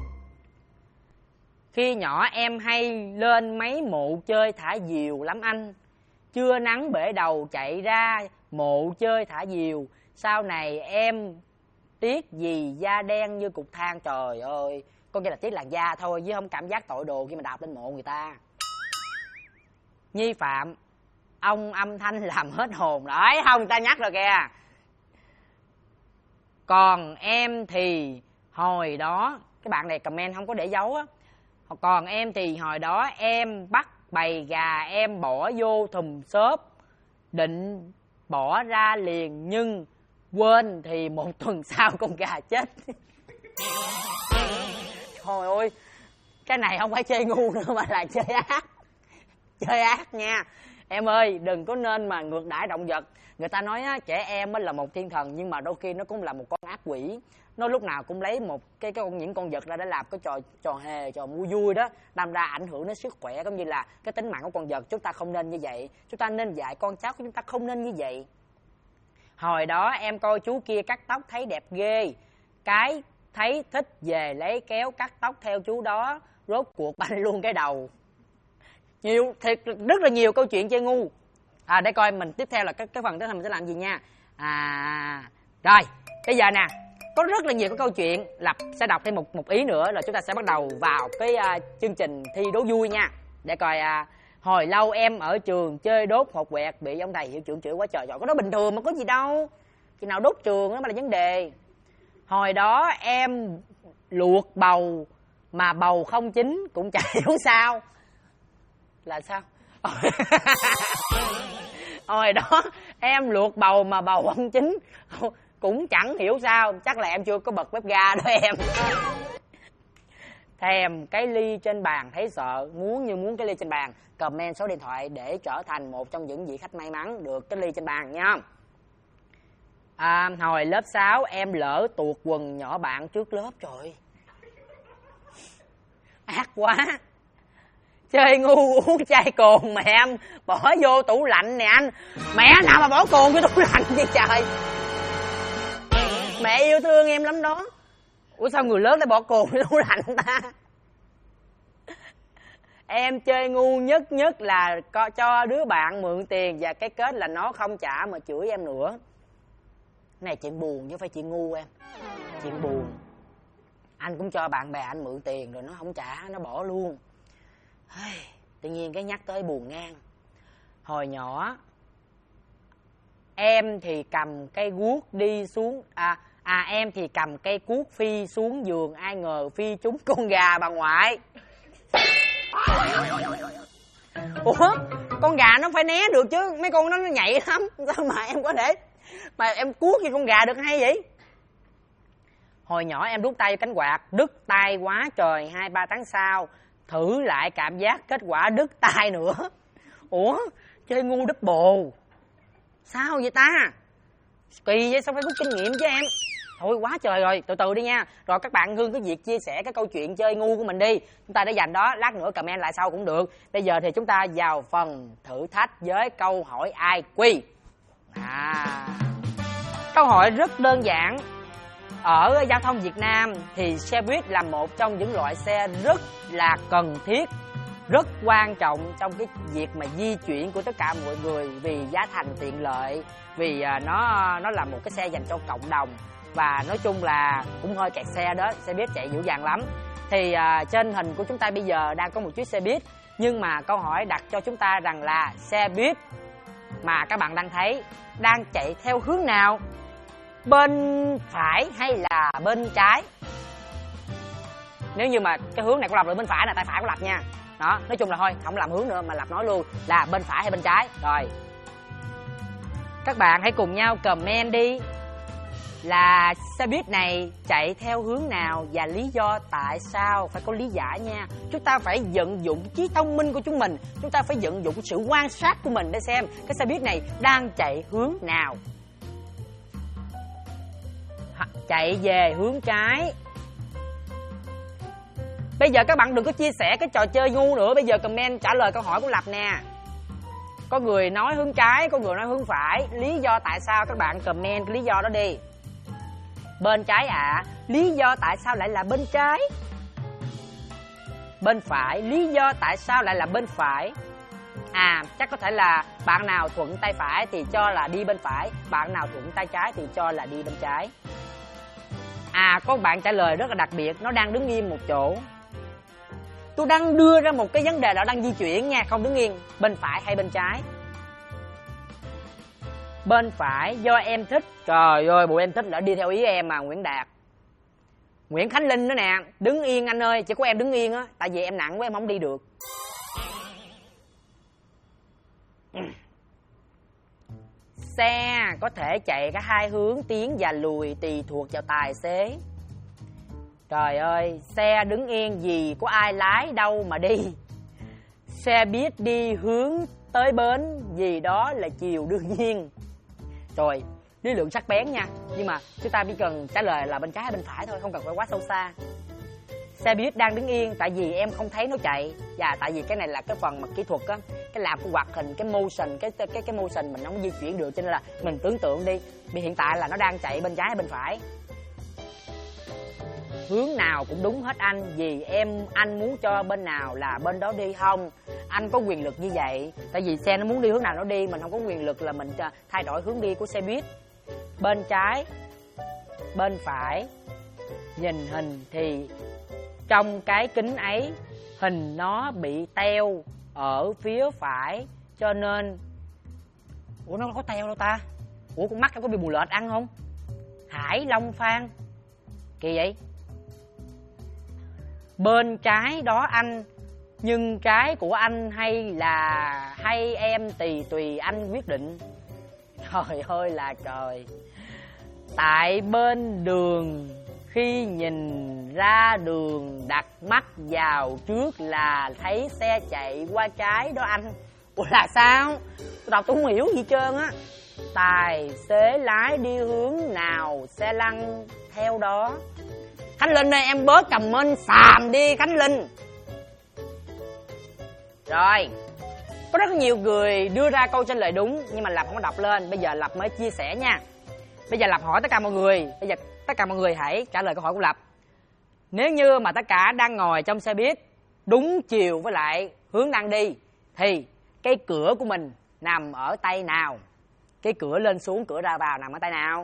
Khi nhỏ em hay lên mấy mộ chơi thả diều lắm anh. Trưa nắng bể đầu chạy ra mộ chơi thả diều. Sau này em tiếc gì da đen như cục than. Trời ơi, con kia là tiếc làn da thôi chứ không cảm giác tội đồ khi mà đạp lên mộ người ta. Nhi phạm, ông âm thanh làm hết hồn. Đấy, không, người ta nhắc rồi kìa. Còn em thì hồi đó, cái bạn này comment không có để dấu á. Còn em thì hồi đó em bắt bầy gà em bỏ vô thùng xốp, định bỏ ra liền nhưng quên thì một tuần sau con gà chết. Trời ơi, cái này không phải chơi ngu nữa mà là chơi ác. Chơi ác nha. Em ơi, đừng có nên mà ngược đãi động vật. Người ta nói á, trẻ em là một thiên thần, nhưng mà đôi khi nó cũng là một con ác quỷ. Nó lúc nào cũng lấy một những con vật ra để làm cái trò hề, trò mua vui đó, đâm ra ảnh hưởng đến sức khỏe cũng như là cái tính mạng của con vật. Chúng ta không nên như vậy. Chúng ta nên dạy con cháu của chúng ta không nên như vậy. Hồi đó em coi chú kia cắt tóc thấy đẹp ghê, cái thấy thích về lấy kéo cắt tóc theo chú đó, rốt cuộc banh luôn cái đầu. Nhiều, thiệt rất là nhiều câu chuyện chơi ngu. Để coi mình tiếp theo là cái phần tiếp theo mình sẽ làm gì nha. Rồi, bây giờ nè, có rất là nhiều cái câu chuyện. Lập sẽ đọc thêm một ý nữa rồi chúng ta sẽ bắt đầu vào cái chương trình thi đố vui nha. Để coi hồi lâu em ở trường chơi đốt hột quẹt bị ông thầy hiệu trưởng chửi quá trời. Trời, có đó bình thường mà có gì đâu. Khi nào đốt trường đó mà là vấn đề. Hồi đó em luộc bầu mà bầu không chín cũng chả hiểu sao. Là sao? Hồi đó em luộc bầu mà bầu không chín cũng chẳng hiểu sao. Chắc là em chưa có bật bếp ga đó em. Thèm cái ly trên bàn thấy sợ, muốn cái ly trên bàn. Comment số điện thoại để trở thành một trong những vị khách may mắn được cái ly trên bàn nha. Hồi lớp 6 em lỡ tuột quần nhỏ bạn trước lớp. Trời, ác quá. Chơi ngu uống chai cồn mẹ em bỏ vô tủ lạnh nè anh. Mẹ nào mà bỏ cồn vô tủ lạnh vậy trời. Mẹ yêu thương em lắm đó. Ủa sao người lớn lại bỏ cồn vô tủ lạnh ta? Em chơi ngu nhất là cho đứa bạn mượn tiền và cái kết là nó không trả mà chửi em nữa. Này chuyện buồn chứ không phải chuyện ngu em. Chuyện buồn. Anh cũng cho bạn bè anh mượn tiền rồi nó không trả, nó bỏ luôn. Tự nhiên cái nhắc tới buồn ngang. Hồi nhỏ em thì cầm cây guốc đi xuống em thì cầm cây cuốc phi xuống giường, ai ngờ phi trúng con gà bà ngoại. Ủa, con gà nó phải né được chứ, mấy con nó nhạy lắm. Sao mà em có thể mà em cuốc như con gà được hay vậy? Hồi nhỏ em đút tay vô cánh quạt, đứt tay quá trời. 2-3 tháng sau thử lại cảm giác, kết quả đứt tay nữa. Ủa, chơi ngu double. Sao vậy ta? Kỳ vậy, sao phải rút kinh nghiệm chứ em. Thôi quá trời rồi, từ từ đi nha. Rồi các bạn Hương cứ việc chia sẻ cái câu chuyện chơi ngu của mình đi. Chúng ta để dành đó, lát nữa comment lại sau cũng được. Bây giờ thì chúng ta vào phần thử thách với câu hỏi IQ. Câu hỏi rất đơn giản. Ở giao thông Việt Nam thì xe buýt là một trong những loại xe rất là cần thiết, rất quan trọng trong cái việc mà di chuyển của tất cả mọi người, vì giá thành tiện lợi, vì nó là một cái xe dành cho cộng đồng, và nói chung là cũng hơi kẹt xe đó. Xe buýt chạy dữ dằn lắm. Thì trên hình của chúng ta bây giờ đang có một chiếc xe buýt, nhưng mà câu hỏi đặt cho chúng ta rằng là xe buýt mà các bạn đang thấy đang chạy theo hướng nào? Bên phải hay là bên trái? Nếu như mà cái hướng này của Lập là bên phải là tay phải của Lập nha. Đó, nói chung là thôi, không làm hướng nữa mà Lập nói luôn là bên phải hay bên trái. Rồi, các bạn hãy cùng nhau comment đi. là xe buýt này chạy theo hướng nào và lý do tại sao, phải có lý giải nha. Chúng ta phải vận dụng trí thông minh của chúng mình, chúng ta phải vận dụng sự quan sát của mình để xem cái xe buýt này đang chạy hướng nào. Chạy về hướng trái. Bây giờ các bạn đừng có chia sẻ cái trò chơi ngu nữa. Bây giờ comment trả lời câu hỏi của Lập nè. Có người nói hướng trái, có người nói hướng phải. Lý do tại sao các bạn comment cái lý do đó đi. Bên trái ạ. Lý do tại sao lại là bên trái? Bên phải. Lý do tại sao lại là bên phải? Chắc có thể là bạn nào thuận tay phải thì cho là đi bên phải, bạn nào thuận tay trái thì cho là đi bên trái. Có bạn trả lời rất là đặc biệt, nó đang đứng im một chỗ. Tôi đang đưa ra một cái vấn đề đó, đang di chuyển nha, không đứng yên. Bên phải hay bên trái? Bên phải do em thích. Trời ơi, bộ em thích đã đi theo ý em mà. Nguyễn Đạt, Nguyễn Khánh Linh nữa nè. Đứng yên anh ơi, chỉ có em đứng yên á. Tại vì em nặng quá em không đi được. Xe có thể chạy cả hai hướng tiến và lùi tùy thuộc vào tài xế. Trời ơi, xe đứng yên gì có ai lái đâu mà đi. Xe buýt đi hướng tới bến vì đó là chiều đương nhiên. Rồi, lý luận sắc bén nha. Nhưng mà chúng ta chỉ cần trả lời là bên trái hay bên phải thôi, không cần phải quá sâu xa. Xe buýt đang đứng yên tại vì em không thấy nó chạy. Và tại vì cái này là cái phần mà kỹ thuật á, cái làm của hoạt hình, cái motion, cái motion mình không di chuyển được, cho nên là mình tưởng tượng đi. Vì hiện tại là nó đang chạy bên trái hay bên phải. Hướng nào cũng đúng hết anh. Vì anh muốn cho bên nào là bên đó đi không? Anh có quyền lực như vậy. Tại vì xe nó muốn đi hướng nào nó đi, mình không có quyền lực là mình thay đổi hướng đi của xe buýt. Bên trái, bên phải. Nhìn hình thì trong cái kính ấy, hình nó bị teo ở phía phải, cho nên... Ủa nó có teo đâu ta? Ủa con mắt em có bị mù lệch ăn không? Hải Long Phan. Kỳ vậy? Bên trái đó anh. Nhưng trái của anh hay em tùy anh quyết định. Trời ơi là trời. Tại bên đường, khi nhìn ra đường đặt mắt vào trước là thấy xe chạy qua trái đó anh. Ủa là sao? Tôi đọc tôi không hiểu gì trơn á. Tài xế lái đi hướng nào xe lăn theo đó. Khánh Linh ơi, em bớt comment xàm đi Khánh Linh. Rồi, có rất nhiều người đưa ra câu trả lời đúng, nhưng mà Lập không có đọc lên. Bây giờ Lập mới chia sẻ nha. Bây giờ Lập hỏi tất cả mọi người. Bây giờ tất cả mọi người hãy trả lời câu hỏi của Lập. Nếu như mà tất cả đang ngồi trong xe buýt đúng chiều với lại hướng đang đi, thì cái cửa của mình nằm ở tay nào? Cái cửa lên xuống, cửa ra vào nằm ở tay nào?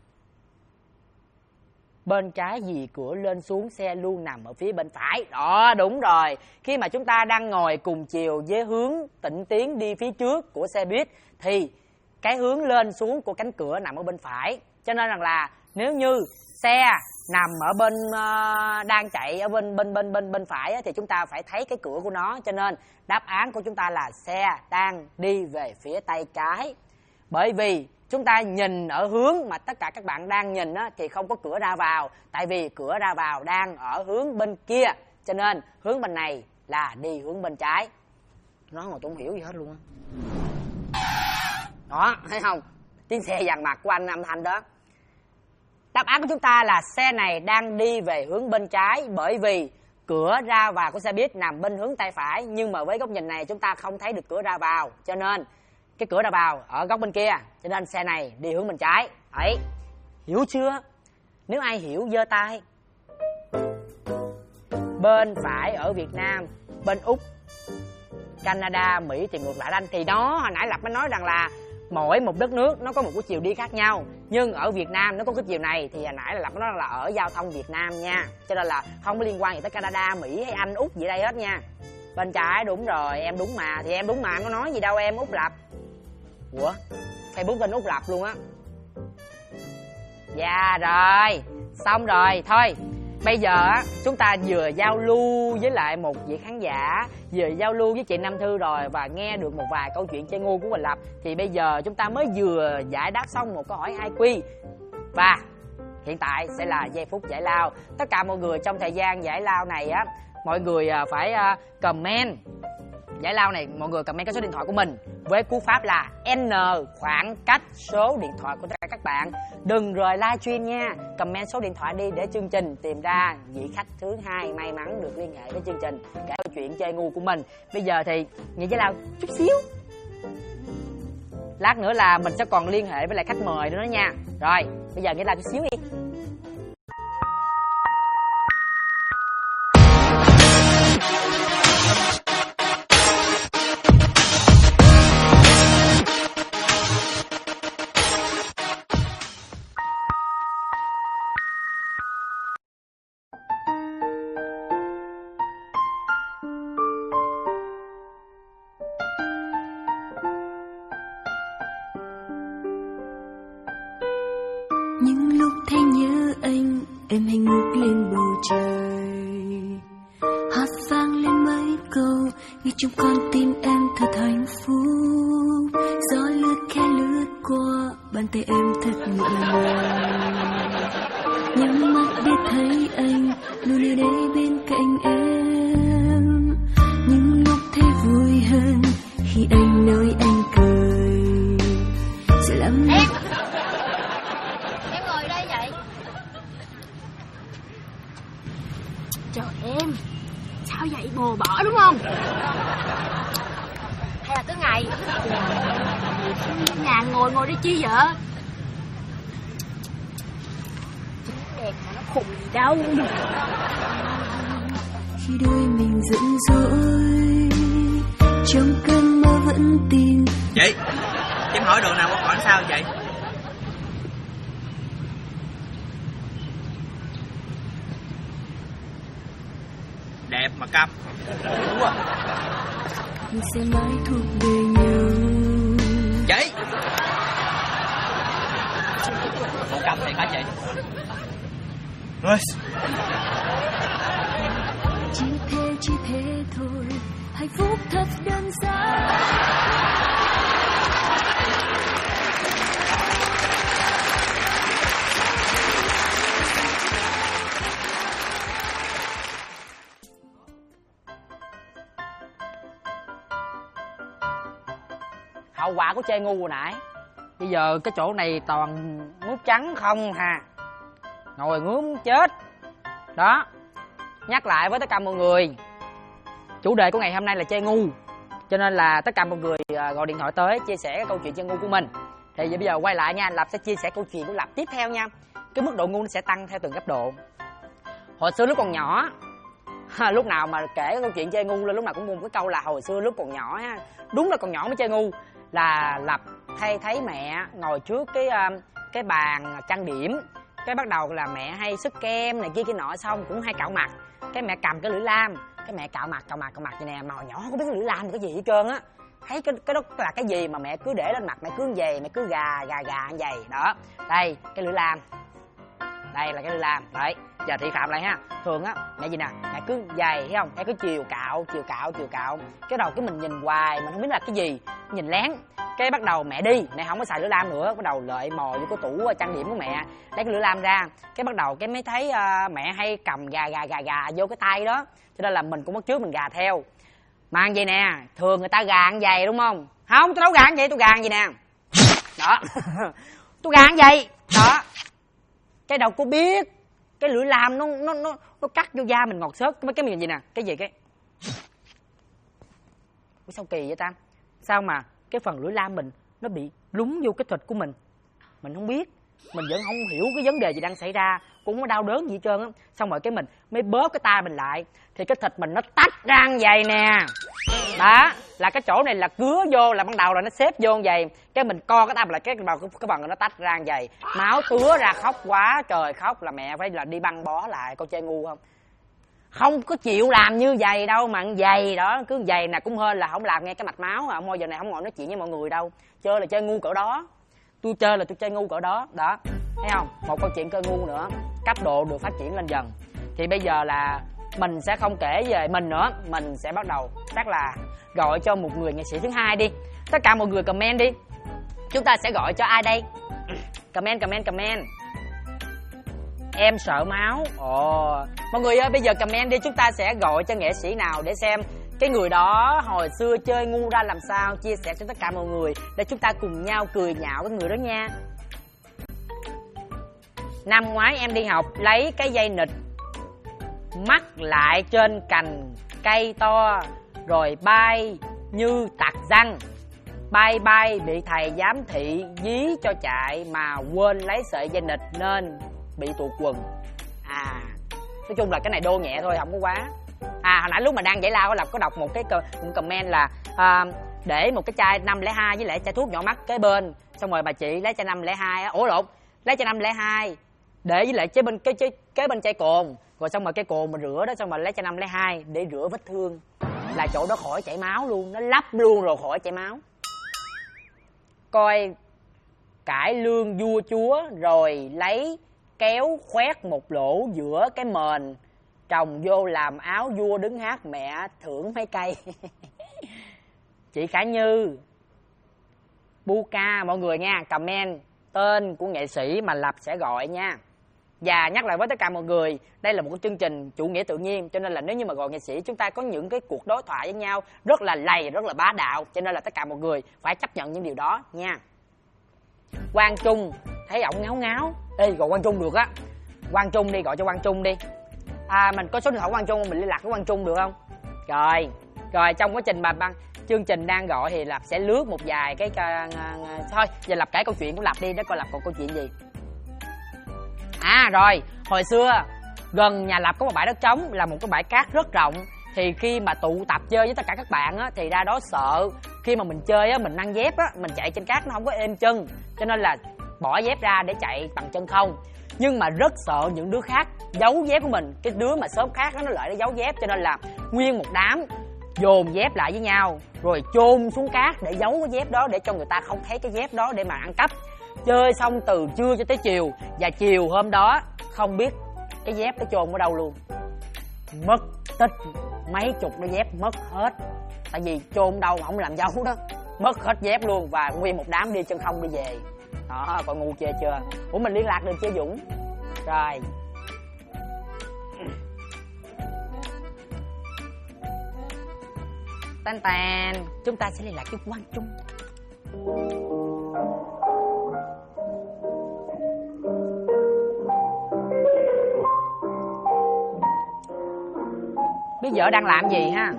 Bên trái vì cửa lên xuống xe luôn nằm ở phía bên phải. Đó, đúng rồi. Khi mà chúng ta đang ngồi cùng chiều với hướng tịnh tiến đi phía trước của xe buýt, thì cái hướng lên xuống của cánh cửa nằm ở bên phải. Cho nên rằng là nếu như xe nằm ở bên đang chạy ở bên phải thì chúng ta phải thấy cái cửa của nó. Cho nên đáp án của chúng ta là xe đang đi về phía tay trái. Bởi vì chúng ta nhìn ở hướng mà tất cả các bạn đang nhìn á, thì không có cửa ra vào. Tại vì cửa ra vào đang ở hướng bên kia. Cho nên hướng bên này là đi hướng bên trái. Nói mà tôi không hiểu gì hết luôn á. Đó, thấy không? Tiếng xe dằn mặt của anh âm thanh đó. Đáp án của chúng ta là xe này đang đi về hướng bên trái. Bởi vì cửa ra vào của xe buýt nằm bên hướng tay phải. Nhưng mà với góc nhìn này chúng ta không thấy được cửa ra vào. Cho nên cái cửa ra vào ở góc bên kia. Cho nên xe này đi hướng bên trái. Đấy, hiểu chưa? Nếu ai hiểu giơ tay. Bên phải ở Việt Nam, bên Úc, Canada, Mỹ thì ngược lại anh. Thì đó, hồi nãy Lập mới nói rằng là mỗi một đất nước nó có một cái chiều đi khác nhau. Nhưng ở Việt Nam nó có cái chiều này. Thì hồi nãy là Lập nói là ở giao thông Việt Nam nha. Cho nên là không có liên quan gì tới Canada, Mỹ hay Anh, Úc gì đây hết nha. Bên trái đúng rồi, em đúng mà. Thì em đúng mà, em có nói gì đâu em Úc Lập. Ủa, Facebook bên Úc Lập luôn á. Dạ rồi, xong rồi, thôi. Bây giờ á, chúng ta vừa giao lưu với lại một vị khán giả, vừa giao lưu với chị Nam Thư rồi và nghe được một vài câu chuyện chơi ngu của Quỳnh Lập. Thì bây giờ chúng ta mới vừa giải đáp xong một câu hỏi IQ. Và hiện tại sẽ là giây phút giải lao. Tất cả mọi người trong thời gian giải lao này á, mọi người phải comment giải lao này, mọi người comment cái số điện thoại của mình với cú pháp là N khoảng cách số điện thoại của tất cả các bạn. Đừng rời livestream nha, comment số điện thoại đi để chương trình tìm ra vị khách thứ hai may mắn được liên hệ với chương trình kể câu chuyện chơi ngu của mình. Bây giờ thì nghỉ giải lao chút xíu, lát nữa là mình sẽ còn liên hệ với lại khách mời nữa đó nha. Rồi bây giờ nghỉ lao chút xíu đi. Những lúc thấy nhớ anh, em hay ngước lên bầu trời, hát vang lên mấy câu nghe trong con tim em thật hạnh phúc. Gió lướt khẽ lướt qua bàn tay em thật nhẹ nhàng, nhắm mắt biết thấy anh luôn ở đây bên cạnh em. Những lúc thấy vui hơn khi anh nói anh cười, sẽ làm Em ngồi đây vậy? Trời em, sao vậy, bồ bỏ đúng không? Hay là cứ ngày nhà ngồi đi chi vậy? Đẹp mà nó khùng gì đâu. Khi đôi mình giận dỗi trong cơn mơ vẫn tin. Chị em hỏi đường nào qua khỏi sao vậy? Đẹp mà câm. Đúng à. Mình sẽ mãi thuộc về nhau. Chị không câm thì hả chị? Rồi. Chỉ thế thôi, hạnh phúc thật đơn giản. Hậu quả của chơi ngu hồi nãy. Bây giờ cái chỗ này toàn nước trắng không hà, ngồi ngứa chết đó. Nhắc lại với tất cả mọi người, chủ đề của ngày hôm nay là chơi ngu, cho nên là tất cả mọi người gọi điện thoại tới chia sẻ cái câu chuyện chơi ngu của mình. Thì bây giờ quay lại nha, Lập sẽ chia sẻ câu chuyện của Lập tiếp theo nha. Cái mức độ ngu nó sẽ tăng theo từng cấp độ. Hồi xưa lúc còn nhỏ, lúc nào mà kể cái câu chuyện chơi ngu lên lúc nào cũng buông cái câu là hồi xưa lúc còn nhỏ ha. Đúng là còn nhỏ mới chơi ngu. Là Lập hay thấy mẹ ngồi trước cái bàn trang điểm, cái bắt đầu là mẹ hay xức kem này kia nọ, xong cũng hay cạo mặt, cái mẹ cầm cái lưỡi lam, cái mẹ cạo mặt vậy nè. Mà hồi nhỏ không biết cái lưỡi lam là cái gì hết trơn á, thấy cái đó là cái gì mà mẹ cứ để lên mặt, mẹ cứ như vậy, mẹ cứ gà như vậy đó. Đây cái lưỡi lam, đây là cái lưỡi lam đấy. Giờ thị phạm lại ha, thường á mẹ gì nè, mẹ cứ dày thấy không, mẹ cứ chiều cạo, cái đầu cái mình nhìn hoài mình không biết là cái gì, nhìn lén. Cái bắt đầu mẹ đi, mẹ không có xài lưỡi lam nữa, bắt đầu lợi mò vô cái tủ trang điểm của mẹ, lấy cái lưỡi lam ra, cái bắt đầu cái mới thấy mẹ hay cầm gà vô cái tay đó, cho nên là mình cũng bắt chước mình gà theo. Mà như vậy nè, thường người ta gà như vậy đúng không? Không, tôi đâu gà như vậy, tôi gà như vậy nè đó. Tôi gà như vậy đó, cái đầu cô biết cái lưỡi lam nó cắt vô da mình ngọt xớt. Cái mình gì nè, cái gì cái sao kỳ vậy ta, sao mà cái phần lưỡi lam mình nó bị lún vô cái thịt của mình không biết, mình vẫn không hiểu cái vấn đề gì đang xảy ra, cũng không có đau đớn gì hết trơn á. Xong rồi cái mình mới bóp cái tay mình lại thì cái thịt mình nó tách ra như vậy nè đó, là cái chỗ này là cứa vô, là ban đầu là nó xếp vô như vậy, cái mình co cái tay mình lại, cái phần nó tách ra như vậy, máu tứa ra, khóc quá trời khóc, là mẹ phải là đi băng bó lại. Con chơi ngu không có chịu làm như vậy đâu, mà vậy đó, cứ vậy nè cũng hên là không làm nghe cái mạch máu. Ông ơi giờ này không ngồi nói chuyện với mọi người đâu, chơi là chơi ngu cỡ đó, tôi chơi là tôi chơi ngu cỡ đó đó, thấy không? Một câu chuyện chơi ngu nữa, cấp độ được phát triển lên dần. Thì bây giờ là mình sẽ không kể về mình nữa, mình sẽ bắt đầu chắc là gọi cho một người nghệ sĩ thứ hai đi. Tất cả mọi người comment đi, chúng ta sẽ gọi cho ai đây? Comment Em sợ máu. Ồ, mọi người ơi, bây giờ comment đi, chúng ta sẽ gọi cho nghệ sĩ nào để xem cái người đó hồi xưa chơi ngu ra làm sao, chia sẻ cho tất cả mọi người để chúng ta cùng nhau cười nhạo cái người đó nha. Năm ngoái em đi học lấy cái dây nịt mắc lại trên cành cây to rồi bay như tặc răng. Bay bị thầy giám thị dí cho chạy mà quên lấy sợi dây nịt nên bị tuột quần. Nói chung là cái này đô nhẹ thôi, không có quá. Hồi nãy lúc mà đang giải lao có đọc một cái comment là để một cái chai 502 với lại chai thuốc nhỏ mắt kế bên, xong rồi bà chị lấy chai 502 lấy chai 502 để với lại kế bên chai cồn, rồi xong rồi cái cồn mà rửa đó, xong rồi lấy chai 502 để rửa vết thương, là chỗ đó khỏi chảy máu luôn, nó lắp luôn rồi khỏi chảy máu. Coi cải lương vua chúa rồi lấy kéo khoét một lỗ giữa cái mền, trồng vô làm áo vua đứng hát mẹ thưởng mấy cây. Chị Khả Như, Buka, mọi người nha, comment tên của nghệ sĩ mà Lập sẽ gọi nha. Và nhắc lại với tất cả mọi người, đây là một cái chương trình chủ nghĩa tự nhiên, cho nên là nếu như mà gọi nghệ sĩ, chúng ta có những cái cuộc đối thoại với nhau rất là lầy, rất là bá đạo, cho nên là tất cả mọi người phải chấp nhận những điều đó nha. Quang Trung, thấy ổng ngáo ngáo. Ê, gọi Quang Trung được á. Quang Trung đi, gọi cho Quang Trung đi. Mình có số điện thoại Quang Trung, mình liên lạc với Quang Trung được không? Rồi trong quá trình mà chương trình đang gọi thì Lập sẽ lướt một vài cái thôi, giờ Lập kể câu chuyện của Lập đi, để coi Lập còn câu chuyện gì. Rồi, hồi xưa gần nhà Lập có một bãi đất trống, là một cái bãi cát rất rộng. Thì khi mà tụ tập chơi với tất cả các bạn á, thì ra đó sợ khi mà mình chơi á, mình mang dép á, mình chạy trên cát nó không có êm chân, cho nên là bỏ dép ra để chạy bằng chân không. Nhưng mà rất sợ những đứa khác giấu dép của mình, cái đứa mà xóm khác nó lại nó giấu dép, cho nên là nguyên một đám dồn dép lại với nhau rồi chôn xuống cát để giấu cái dép đó, để cho người ta không thấy cái dép đó để mà ăn cắp. Chơi xong từ trưa cho tới chiều, và chiều hôm đó không biết cái dép nó chôn ở đâu luôn, mất tích mấy chục đôi dép mất hết, tại vì chôn đâu mà không làm dấu đó, mất hết dép luôn. Và nguyên một đám đi chân không đi về đó, còn ngu chê chưa. Mình liên lạc được chưa Dũng? Rồi tan chúng ta sẽ liên lạc với Quang Trung. Biết vợ đang làm gì ha?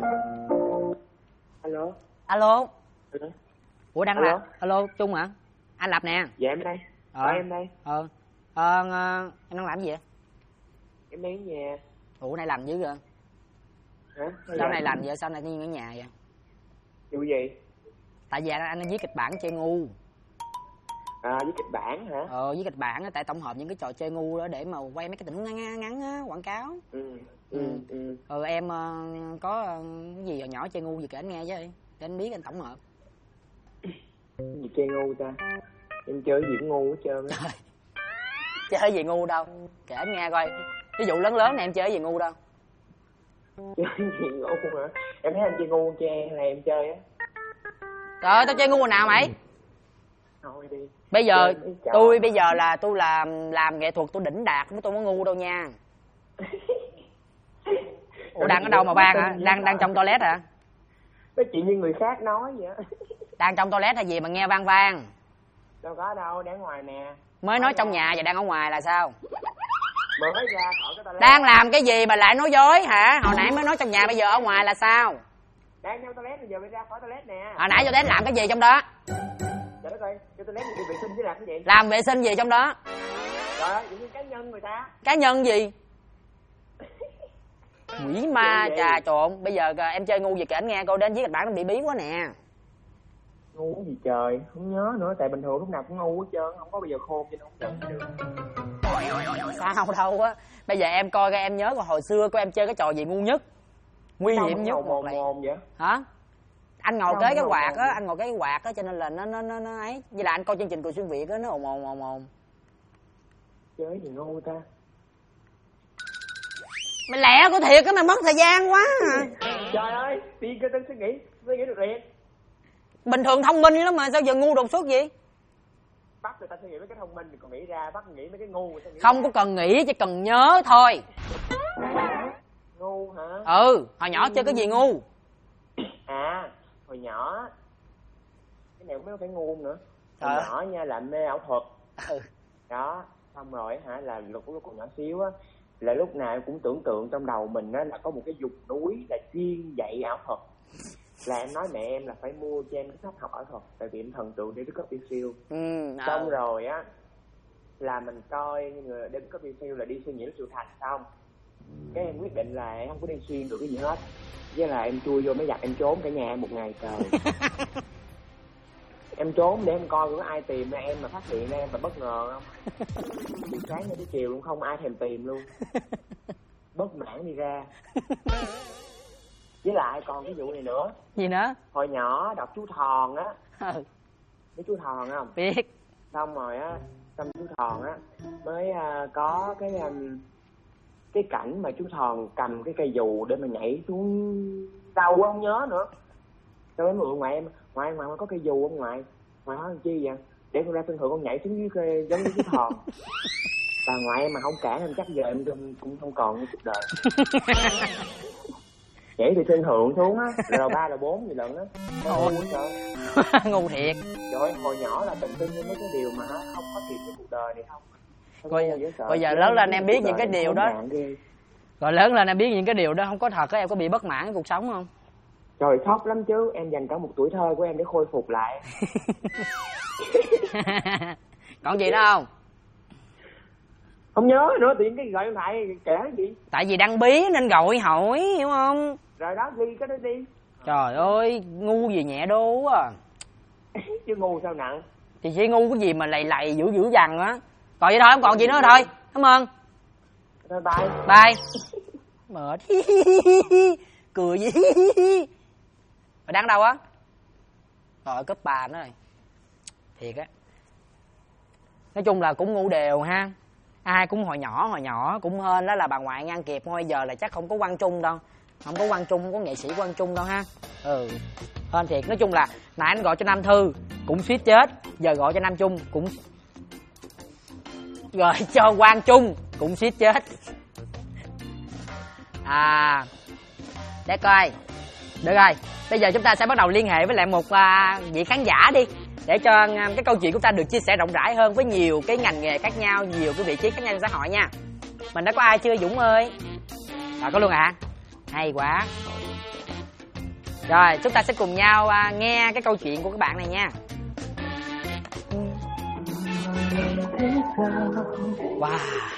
Alo. Ủa đang làm? Alo Trung hả? Anh Lập nè. Dạ em đây. Em đây. Em đang làm gì vậy? Em đang ở nhà. Ủa nay lành dữ rồi. Hả? Sao này lành vậy? Sao này nhiên ở nhà vậy? Vụ gì? Tại vì anh viết kịch bản chơi ngu. Viết kịch bản hả? Viết kịch bản á, tại tổng hợp những cái trò chơi ngu đó để mà quay mấy cái tình ngắn á, quảng cáo. Em có cái gì nhỏ chơi ngu gì kể anh nghe chứ, để anh biết anh tổng hợp. Gì chơi ngu ta? Em chơi gì cũng ngu hết trơn á. Chơi gì ngu đâu, kể anh nghe coi. Ví dụ lớn này em chơi gì ngu đâu. Chơi gì ngu hả? Em thấy anh chơi ngu chơi hay là em chơi á? Trời ơi, tao chơi ngu hồi nào mày? Thôi đi. Bây giờ tôi làm nghệ thuật, tôi đỉnh đạt, tôi không có ngu đâu nha. Ủa đang ở đâu mà vang hả? Đang trong toilet hả? Cái chuyện như người khác nói vậy á. Đang trong toilet hay gì mà nghe vang vang? Đâu có đâu, đang ngoài nè. Mới nói trong nhà và đang ở ngoài là sao? Mới ra khỏi cái toilet. Đang làm cái gì mà lại nói dối hả? Hồi nãy mới nói trong nhà, bây giờ ở ngoài là sao? Đang trong toilet, bây giờ mới ra khỏi toilet nè. Hồi nãy toilet làm cái gì trong đó? Trời đất ơi, cho toilet đi vệ sinh chứ làm cái gì? Làm vệ sinh gì trong đó? Trời ơi, những cá nhân người ta. Cá nhân gì? Quỷ ma trà trộn. Bây giờ em chơi ngu gì kể anh nghe, cô đến viết kịch bản nó bị bí quá nè. Ngu gì trời, không nhớ nữa, tại bình thường lúc nào cũng ngu hết trơn, không có bao giờ khôn cho nên không nhận được. Sao đâu á. Bây giờ em coi em nhớ coi hồi xưa của em chơi cái trò gì ngu nhất, nguy hiểm nhất một này. Vậy Hả? Anh ngồi kế cái quạt á, anh ngồi kế cái quạt á, cho nên là nó ấy. Với là anh coi chương trình Cười Xuyên Việt á, nó ồn. Chơi gì ngu ta? Mày lẹ có thiệt á, mày mất thời gian quá à. Trời ơi, đi cho tôi suy nghĩ được liền. Bình thường thông minh lắm mà sao giờ ngu đột xuất vậy? Bắt người ta suy nghĩ mấy cái thông minh thì còn nghĩ ra, bắt nghĩ mấy cái ngu. Không có cần nghĩ, chỉ cần nhớ thôi. Ngu hả? Ừ, hồi nhỏ chơi cái gì ngu? À, hồi nhỏ cái này cũng phải ngu nữa. Hồi nhỏ nha là mê ảo thuật. Đó, xong rồi hả, là lúc còn nhỏ xíu á, là lúc nào em cũng tưởng tượng trong đầu mình á là có một cái vùng núi là chuyên dạy ảo thuật. Là em nói mẹ em là phải mua cho em cái sách học ảo thuật, tại vì em thần tượng David Copperfield. Xong rồi á là mình coi người David Copperfield là đi xuyên nhiễu siêu thành xong, cái em quyết định là em không có đi xuyên được cái gì hết, với là em chui vô máy giặt, em trốn cả nhà em một ngày trời. Em trốn để em coi có ai tìm ra em mà phát hiện ra em mà bất ngờ không. Từ sáng đến chiều luôn không ai thèm tìm luôn, bất mãn đi ra. Với lại còn cái vụ này nữa. Gì nữa? Hồi nhỏ đọc chú Thòn á. Biết chú Thòn không? Biết. Xong rồi á, xong chú Thòn á mới có cái cảnh mà chú Thòn cầm cái cây dù để mà nhảy xuống đâu không nhớ nữa. Xong mới mượn ngoại em, ngoại có cây dù không ngoại? Ngoại nói làm chi vậy? Để con ra sân thượng con nhảy xuống dưới cây giống như chú Thòn. Và ngoại em mà không cản em chắc giờ em cũng không còn như cuộc đời. Nhảy từ sân thượng xuống á, lầu 3 lầu 4 gì lần á. Ngu thiệt. Trời ơi, hồi nhỏ là tự tin với mấy cái điều mà không có thiệt trong cuộc đời này không. Bây giờ lớn lên em biết những cái điều đó. Rồi lớn lên em biết những cái điều đó không có thật á, em có bị bất mãn với cuộc sống không? Trời khóc lắm chứ, em dành cả một tuổi thơ của em để khôi phục lại. Còn gì nữa không? Không nhớ nữa, tiện cái gọi điện thoại kể gì? Tại vì đăng bí nên gọi hỏi, hiểu không? Rồi đó, ghi cái đó đi. Trời ơi, ngu gì nhẹ đố à. Chứ ngu sao nặng? Thì chỉ ngu cái gì mà lầy dữ dằn á. Còn vậy thôi, không còn gì nữa thôi. Cảm ơn. Thôi bye. Bye. Mệt. Cười gì. Mày đang đâu á? Rồi cấp 3 nữa rồi. Thiệt á. Nói chung là cũng ngu đều ha. Ai cũng hồi nhỏ cũng hên đó là bà ngoại ngăn kịp thôi, giờ là chắc không có Quang Trung đâu. Không có Quang Trung, không có nghệ sĩ Quang Trung đâu ha. Hên thiệt. Nói chung là nãy anh gọi cho Nam Thư cũng suýt chết, giờ gọi cho Nam Trung cũng gọi cho Quang Trung cũng suýt chết. Để coi. Được rồi, bây giờ chúng ta sẽ bắt đầu liên hệ với lại một vị khán giả đi, để cho cái câu chuyện của ta được chia sẻ rộng rãi hơn với nhiều cái ngành nghề khác nhau, nhiều cái vị trí khác nhau trong xã hội nha. Mình đã có ai chưa Dũng ơi? Có luôn ạ? Hay quá. Rồi, chúng ta sẽ cùng nhau nghe cái câu chuyện của các bạn này nha. Wow,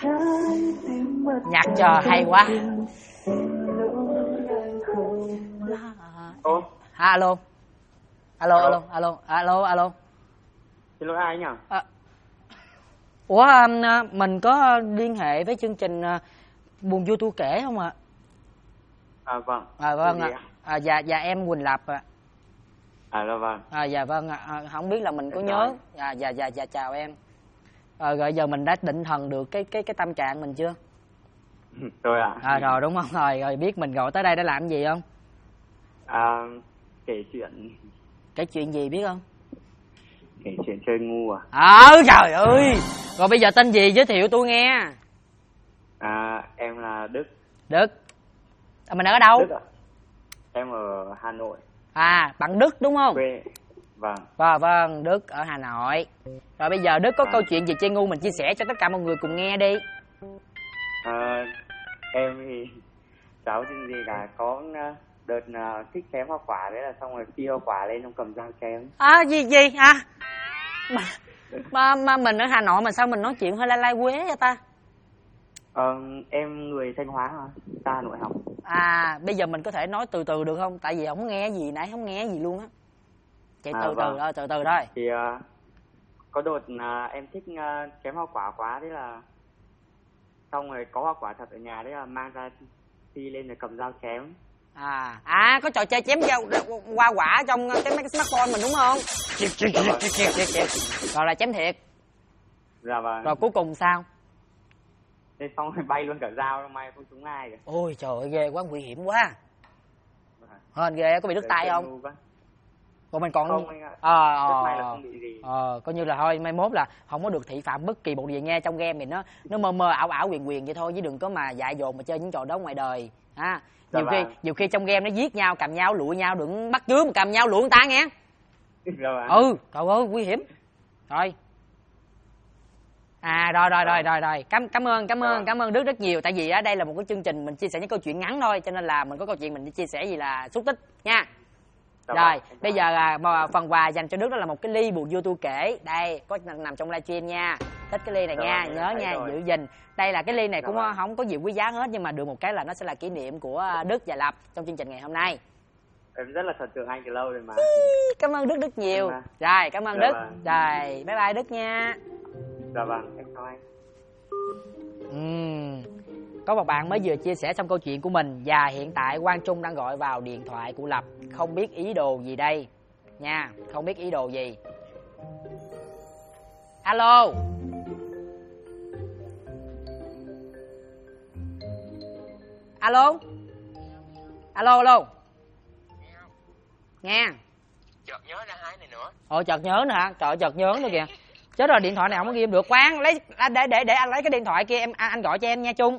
nhạc trò hay quá. Alo. Xin lỗi ai nhỉ? Ủa, mình có liên hệ với chương trình Buồn Vui Tu Kể không ạ? Vâng. Vâng ạ. Dạ em Quỳnh Lập ạ. Vâng. Dạ vâng ạ. Không biết là mình có nhớ. Dạ chào em. Rồi giờ mình đã định thần được cái tâm trạng mình chưa? Rồi ạ. Rồi đúng không? Rồi biết mình gọi tới đây để làm gì không? Kể chuyện. Kể chuyện gì biết không? Kể chuyện chơi ngu à? Trời ơi. Rồi bây giờ tên gì giới thiệu tôi nghe. Em là Đức. Đức. Mình ở đâu? Đức ạ. Em ở Hà Nội. Bạn Đức đúng không? Quê. Vâng. Vâng, Đức ở Hà Nội. Rồi bây giờ Đức có câu chuyện gì chơi ngu mình chia sẻ cho tất cả mọi người cùng nghe đi. Em thì cháu chuyện gì cả, có đợt thích chém hoa quả đấy, là xong rồi phi hoa quả lên, xong cầm dao chém. Gì hả? Mà mình ở Hà Nội mà sao mình nói chuyện hơi lai quế vậy ta? Em người Thanh Hóa hả? Ta Hà Nội học. Bây giờ mình có thể nói từ từ được không? Tại vì không nghe gì, nãy không nghe gì luôn á. Chạy từ từ thôi. Thì có đợt em thích chém hoa quả quá, thế là xong rồi có hoa quả thật ở nhà, đấy là mang ra phi lên rồi cầm dao chém. Có trò chơi chém hoa quả trong cái mấy cái smartphone mình đúng không? Rồi là chém thiệt. Dạ vâng. Rồi cuối cùng sao? Thế xong rồi bay luôn cả dao, may không trúng ai cả. Ôi trời ơi, ghê quá, nguy hiểm quá. Hên ghê, có bị đứt tay không? Còn mình còn không anh ạ. Rất may là không bị gì. Coi như là thôi mai mốt là không có được thị phạm bất kỳ một điều nghe. Trong game thì nó mơ mơ ảo ảo quyền vậy thôi, chứ đừng có mà dại dột mà chơi những trò đó ngoài đời ha. Nhiều khi trong game nó giết nhau, cầm nhau lụi nhau, đừng bắt chước mà cầm nhau lụi người ta nghe. Rồi. Trời ơi nguy hiểm. Rồi. Rồi. Cảm ơn Đức rất nhiều. Tại vì ở đây là một cái chương trình mình chia sẻ những câu chuyện ngắn thôi, cho nên là mình có câu chuyện mình chia sẻ gì là xúc tích nha. Rồi, bây giờ là phần quà dành cho Đức đó là một cái ly buồn vui tôi kể. Đây, có nằm trong livestream nha. Thích cái ly này nha, nhớ nha, giữ gìn. Đây là cái ly này cũng không có gì quý giá hết, nhưng mà được một cái là nó sẽ là kỷ niệm của Đức và Lập trong chương trình ngày hôm nay. Em rất là thần tượng anh từ lâu rồi mà. Cảm ơn Đức rất nhiều. Rồi, cảm ơn Đức. Rồi, bye bye Đức nha. Dạ vâng, em chào anh. Có một bạn mới vừa chia sẻ xong câu chuyện của mình, và hiện tại Quang Trung đang gọi vào điện thoại của Lập. Không biết ý đồ gì đây nha, không biết ý đồ gì. Alo. Alo. Nghe. Chợt nhớ ra hai này nữa. Chợt nhớ nữa hả? Trời, chợt nhớ nữa kìa. Chết rồi, điện thoại này không có ghi được. Quang lấy để anh lấy cái điện thoại kia, anh gọi cho em nha Trung.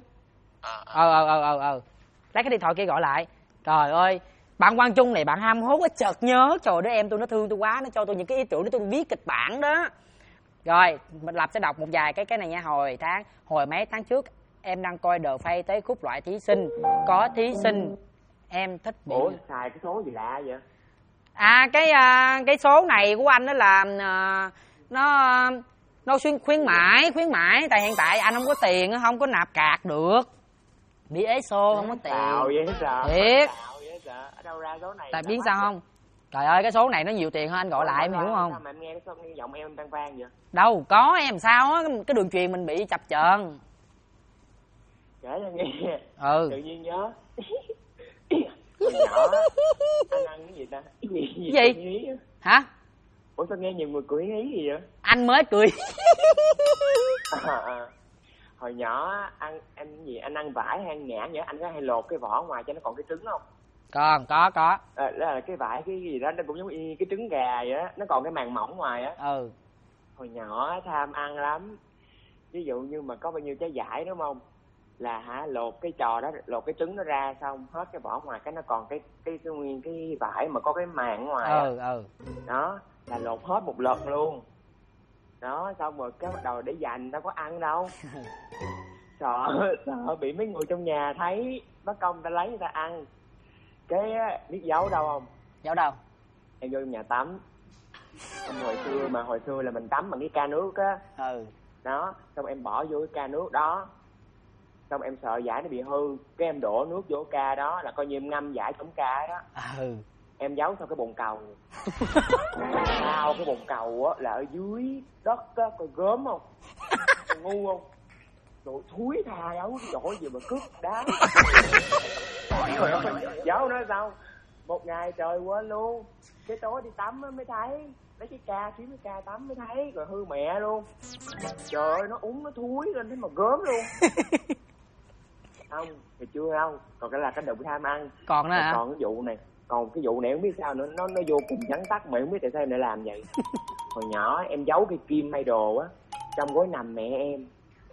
Lấy cái điện thoại kia gọi lại. Trời ơi, bạn Quang Trung này bạn ham hố quá, chợt nhớ. Trời đất em, tôi nó thương tôi quá, nó cho tôi những cái ý tưởng để tôi viết kịch bản đó. Rồi mình Lập sẽ đọc một vài cái này nha. Hồi mấy tháng trước em đang coi The Face tới khúc loại thí sinh. Có thí sinh em thích bị... Ủa xài cái số gì lạ vậy? Cái số này của anh đó là nó khuyến mãi. Tại hiện tại anh không có tiền, không có nạp card được, bị ế xô, không có tiền. Vậy sao? Thiệt. Ở đâu ra số này? Tại biết sao không? Trời ơi, cái số này nó nhiều tiền hơn anh gọi lại, em hiểu không? Sao mà em nghe cái giọng em vang vang vậy? Đâu có, em sao á, cái đường truyền mình bị chập chờn. Kể cho nghe. Tự nhiên nhớ. Hồi nhỏ anh ăn cái gì ta? Cái gì? Hả? Ủa sao nghe nhiều người cười ý gì vậy? Anh mới cười. Hồi nhỏ anh ăn vải hay ăn nhãn vậy, anh có hay lột cái vỏ ngoài cho nó còn cái trứng không? Có. Đó là cái vải cái gì đó, nó cũng giống y cái trứng gà vậy á, nó còn cái màng mỏng ngoài á. Hồi nhỏ tham ăn lắm. Ví dụ như mà có bao nhiêu trái vải đúng không? Là lột cái trò đó, lột cái trứng nó ra xong hết cái vỏ ngoài, cái nó còn cái nguyên cái vải mà có cái màng ngoài. Đó là lột hết một lần luôn. Đó xong rồi cái bắt đầu để dành, đâu có ăn đâu. sợ bị mấy người trong nhà thấy, mất công ta lấy người ta ăn. Cái biết giấu đâu không? Giấu đâu? Em vô trong nhà tắm. Hồi xưa là mình tắm bằng cái ca nước á. Đó xong em bỏ vô cái ca nước đó, xong em sợ vải nó bị hư, cái em đổ nước vô ca đó, là coi như em ngâm vải chống ca đó. Em giấu sau cái bồn cầu. Sau cái bồn cầu á là ở dưới đất á, coi gớm không? Ngu không? Rồi thúi tha giấu giỏi gì mà cướp đá. Giấu nó sao? Một ngày trời quên luôn. Cái tối đi tắm mới thấy, lấy cái ca kiếm cái ca tắm mới thấy, rồi hư mẹ luôn. Trời ơi nó úng nó thúi lên thế mà gớm luôn. Không thì chưa đâu, còn cái là cái đụng tham ăn. Còn nữa hả? Còn cái vụ này, không biết sao nữa, nó vô cùng vắn tắt mà không biết tại sao em lại làm vậy. Hồi nhỏ em giấu cái kim may đồ á trong gối nằm mẹ em.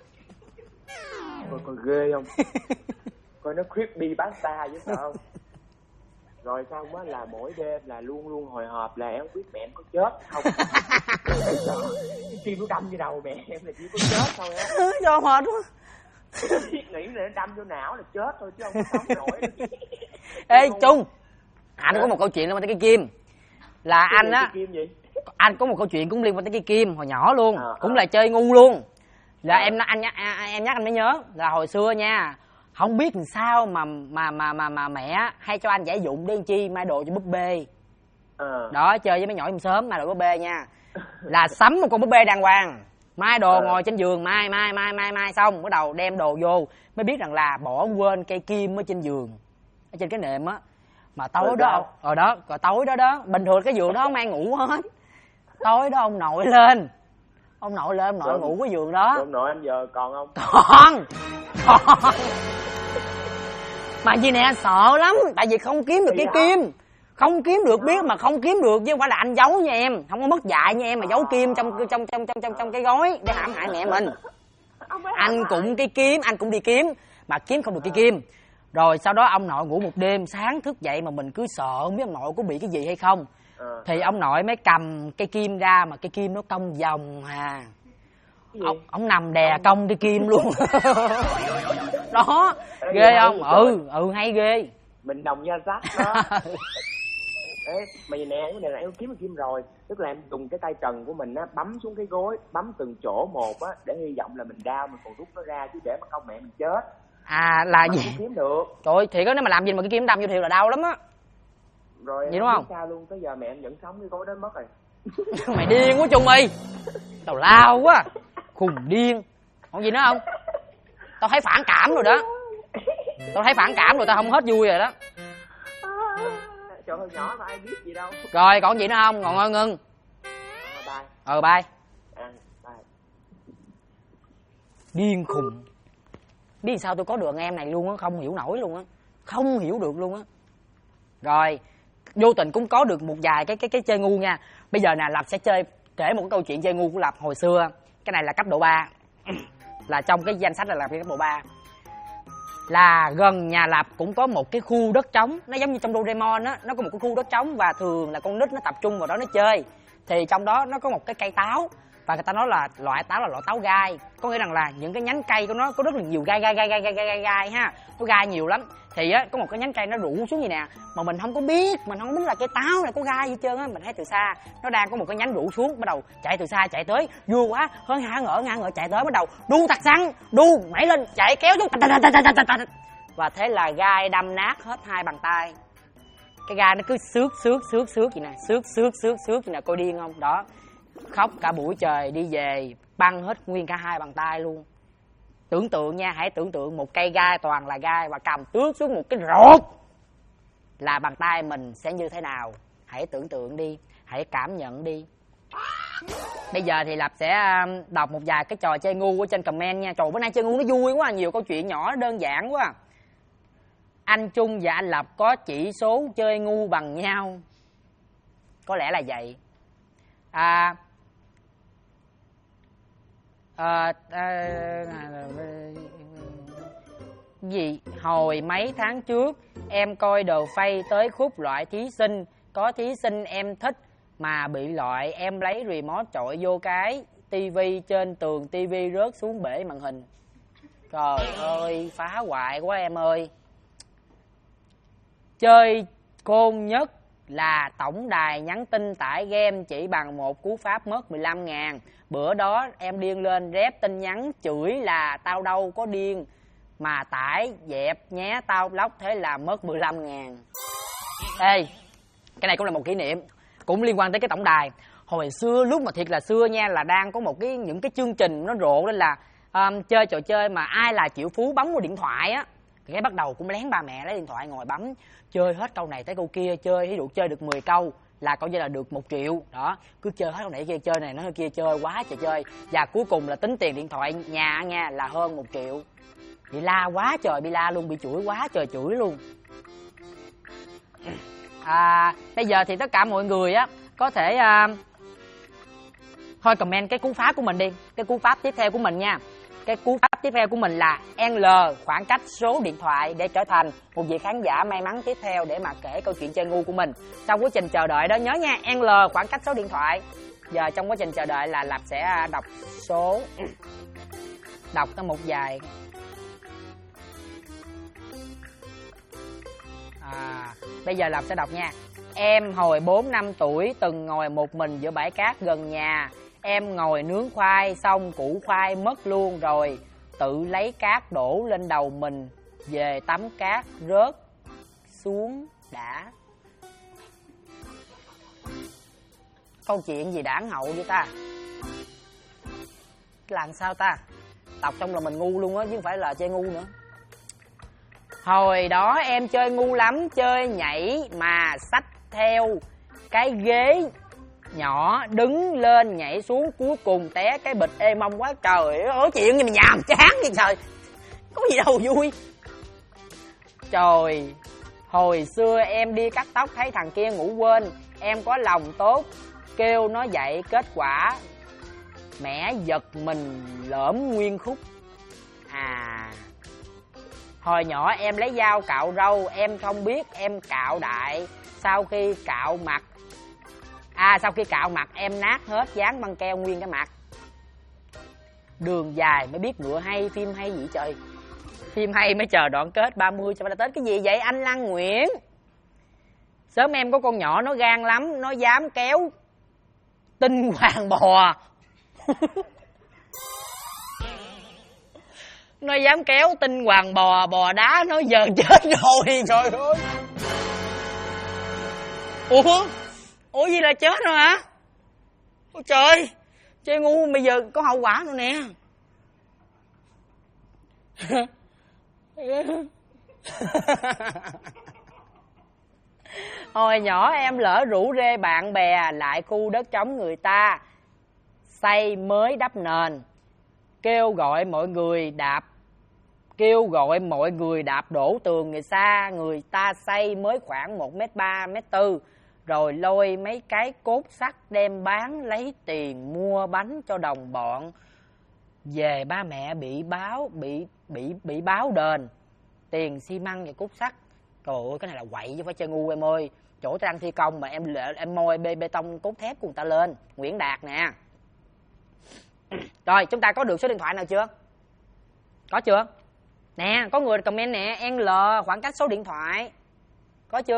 Coi ghê không? Coi nó creepy basta chứ sao không? Rồi xong á là mỗi đêm là luôn hồi hộp là em không biết mẹ em có chết không. Cái kim nó đâm vô đầu mẹ em là chỉ có chết thôi á. Cho mệt quá. Nghĩ là nó đâm vô não là chết thôi chứ không có sống nổi. Ê Trung, anh có một câu chuyện liên quan tới cái kim. Là anh á, anh có một câu chuyện cũng liên quan tới cái kim hồi nhỏ luôn, cũng là chơi ngu luôn. Là em nhắc anh mới nhớ là hồi xưa nha, không biết làm sao mà mẹ hay cho anh giải dụng để chi may đồ cho búp bê. Đó, chơi với mấy nhỏ em sớm may đồ búp bê nha. Là sắm một con búp bê đàng hoàng, mai đồ ngồi trên giường mai xong bắt đầu đem đồ vô, mới biết rằng là bỏ quên cây kim ở trên giường, ở trên cái nệm á. Mà tối đó rồi tối đó bình thường cái giường đó không ai ngủ hết. Tối đó ông nội lên ông nội ngủ cái giường đó. Ông nội anh giờ còn không? Còn mà gì nè, sợ lắm tại vì không kiếm được cái kim. Không kiếm được biết mà không kiếm được chứ không phải là anh giấu nha em, không có mất dạy như em mà giấu kim trong cái gói để hãm hại mẹ mình. Anh cũng anh cũng đi kiếm mà kiếm không được cái kim. Rồi sau đó ông nội ngủ một đêm, sáng thức dậy mà mình cứ sợ không biết ông nội có bị cái gì hay không. Thì ông nội mới cầm cây kim ra mà cây kim nó cong vòng à. Ông nằm đè cong cái kim luôn. Đó, ghê không? Hay ghê. Mình đồng gia sát đó. Ê, mà vậy nè, cái này là em kiếm được kim rồi. Tức là em dùng cái tay trần của mình á, bấm xuống cái gối, bấm từng chỗ một á, để hy vọng là mình đau mình còn rút nó ra, chứ để mà không mẹ mình chết. À là mà gì? Không kiếm được. Trời ơi, thiệt á, nếu mà làm gì mà cái kim đâm vô thiệt là đau lắm á. Rồi vậy đúng không? Sao luôn, tới giờ mẹ em vẫn sống cái gối đó mất rồi. Mày điên quá Trung ơi. Tao lao quá. Khùng điên. Còn gì nữa không? Tao thấy phản cảm rồi đó. Tao không hết vui rồi đó. Trời ơi, nhỏ mà ai biết gì đâu. Rồi còn gì nữa không? Còn ơi ngưng. Bye. Bye. Bye. Điên khùng. Biết sao tôi có được em này luôn á, không hiểu nổi luôn á. Không hiểu được luôn á. Rồi, vô tình cũng có được một vài cái chơi ngu nha. Bây giờ nè, Lập sẽ kể một cái câu chuyện chơi ngu của Lập hồi xưa. Cái này là cấp độ 3. Là trong cái danh sách là cấp độ 3. Là gần nhà Lập cũng có một cái khu đất trống. Nó giống như trong Doraemon á, nó có một cái khu đất trống và thường là con nít nó tập trung vào đó nó chơi. Thì trong đó nó có một cái cây táo. Và người ta nói là loại táo là loại táo gai. Có nghĩa rằng là những cái nhánh cây của nó có rất là nhiều gai ha. Có gai nhiều lắm. Thì á, có một cái nhánh cây nó rủ xuống như nè. Mà mình không có biết là cây táo này có gai gì trơn á. Mình thấy từ xa, nó đang có một cái nhánh rủ xuống. Bắt đầu chạy từ xa chạy tới, vui quá, hơn hả ngỡ chạy tới. Bắt đầu đu tặc xăng, đu nhảy lên chạy kéo xuống. Và thế là gai đâm nát hết 2 bàn tay. Cái gai nó cứ xước vậy nè. Xước vậy nè, coi điên không? Đó. Khóc cả buổi trời đi về, băng hết nguyên cả 2 bàn tay luôn. Tưởng tượng nha, hãy tưởng tượng một cây gai toàn là gai và cầm tước xuống một cái rột là bàn tay mình sẽ như thế nào. Hãy tưởng tượng đi, hãy cảm nhận đi. Bây giờ thì Lập sẽ đọc một vài cái trò chơi ngu ở trên comment nha. Trời, bữa nay chơi ngu nó vui quá, nhiều câu chuyện nhỏ đơn giản quá. Anh Trung và anh Lập có chỉ số chơi ngu bằng nhau. Có lẽ là vậy. Gì hồi mấy tháng trước em coi đồ phay tới khúc loại thí sinh, có thí sinh em thích mà bị loại, em lấy remote chọi vô cái tivi, trên tường tivi rớt xuống bể màn hình. Trời ơi, phá hoại quá em ơi. Chơi khôn nhất là tổng đài nhắn tin tải game chỉ bằng một cú pháp mất 15.000. Bữa đó em điên lên rep tin nhắn chửi là tao đâu có điên mà tải dẹp nhé tao lóc, thế là mất 15.000. Ê, cái này cũng là một kỷ niệm, cũng liên quan tới cái tổng đài. Hồi xưa, lúc mà thiệt là xưa nha, là đang có những cái chương trình nó rộ lên là chơi trò chơi mà ai là triệu phú bấm vào điện thoại á. Cái bắt đầu cũng lén ba mẹ lấy điện thoại ngồi bấm, chơi hết câu này tới câu kia, ví dụ chơi được 10 câu là coi như là được 1 triệu. Đó, cứ chơi hết câu này kia, chơi này nó kia, chơi quá trời chơi. Và cuối cùng là tính tiền điện thoại nhà nha là hơn 1 triệu. Bị la quá trời bị la luôn, bị chửi quá trời chửi luôn. Bây giờ thì tất cả mọi người á có thể thôi comment cái cú pháp của mình đi, cái cú pháp tiếp theo của mình nha. Cái cú pháp tiếp theo của mình là L, khoảng cách số điện thoại, để trở thành một vị khán giả may mắn tiếp theo để mà kể câu chuyện chơi ngu của mình. Trong quá trình chờ đợi đó nhớ nha, L khoảng cách số điện thoại. Giờ trong quá trình chờ đợi là Lập sẽ đọc số, đọc tới một vài. Bây giờ Lập sẽ đọc nha. Em hồi 4 năm tuổi từng ngồi một mình giữa bãi cát gần nhà. Em ngồi nướng khoai xong củ khoai mất luôn rồi, tự lấy cát đổ lên đầu mình, về tắm cát rớt xuống đã. Câu chuyện gì đảng hậu vậy ta? Làm sao ta? Đọc xong là mình ngu luôn á, chứ không phải là chơi ngu nữa. Hồi đó em chơi ngu lắm, chơi nhảy mà xách theo cái ghế nhỏ, đứng lên nhảy xuống, cuối cùng té cái bịch ê mông quá trời ơi. Chuyện gì mà nhàm chán vậy trời, có gì đâu vui. Trời, Hồi xưa em đi cắt tóc thấy thằng kia ngủ quên, em có lòng tốt kêu nó dậy, kết quả mẹ giật mình lỡm nguyên khúc. Hồi nhỏ em lấy dao cạo râu, em không biết em cạo đại. Sau khi cạo mặt em nát hết, dán băng keo nguyên cái mặt. Đường dài mới biết ngựa hay, phim hay gì trời. Phim hay mới chờ đoạn kết 30 cho phải là Tết. Cái gì vậy anh Lan Nguyễn? Sớm em có con nhỏ nó gan lắm, nó dám kéo tinh hoàng bò. Nó dám kéo tinh hoàng bò đá, nó giờ chết rồi. Trời ơi. Ủa gì là chết rồi hả? Ôi trời, chơi ngu bây giờ có hậu quả rồi nè. Hồi nhỏ em lỡ rủ rê bạn bè lại khu đất trống người ta xây mới đắp nền, kêu gọi mọi người đạp đổ tường người ta xây mới khoảng 1m3, 1m4, rồi lôi mấy cái cốt sắt đem bán lấy tiền mua bánh cho đồng bọn. Về ba mẹ bị báo đền tiền xi măng và cốt sắt. Trời ơi, cái này là quậy chứ phải chơi ngu em ơi. Chỗ ta đang thi công mà em môi bê tông cốt thép của người ta lên. Nguyễn Đạt nè. Rồi, chúng ta có được số điện thoại nào chưa? Có chưa? Nè, có người comment nè, NL khoảng cách số điện thoại. Có chưa?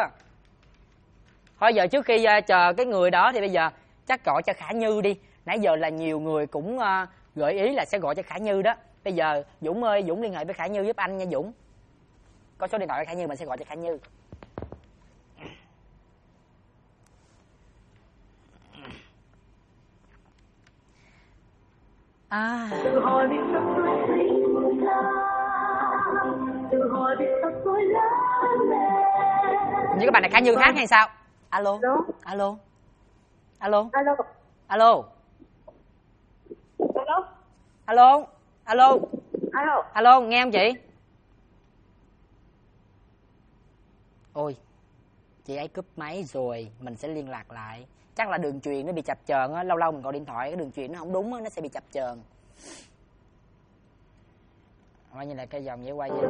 Thôi giờ trước khi chờ cái người đó thì bây giờ chắc gọi cho Khả Như đi. Nãy giờ là nhiều người cũng gợi ý là sẽ gọi cho Khả Như đó. Bây giờ Dũng ơi, Dũng liên hệ với Khả Như giúp anh nha Dũng. Có số điện thoại của Khả Như mình sẽ gọi cho Khả Như. Như các bạn này Khả Như hát hay sao? Alo. Alo. Alo. Alo. Alo. Alo. Alo. Alo. Alo, nghe không chị? Ôi, chị ấy cúp máy rồi, mình sẽ liên lạc lại. Chắc là đường truyền nó bị chập chờn á, lâu lâu mình gọi điện thoại cái đường truyền nó không đúng á, nó sẽ bị chập chờn. Coi như là cái dòng dễ quay vậy.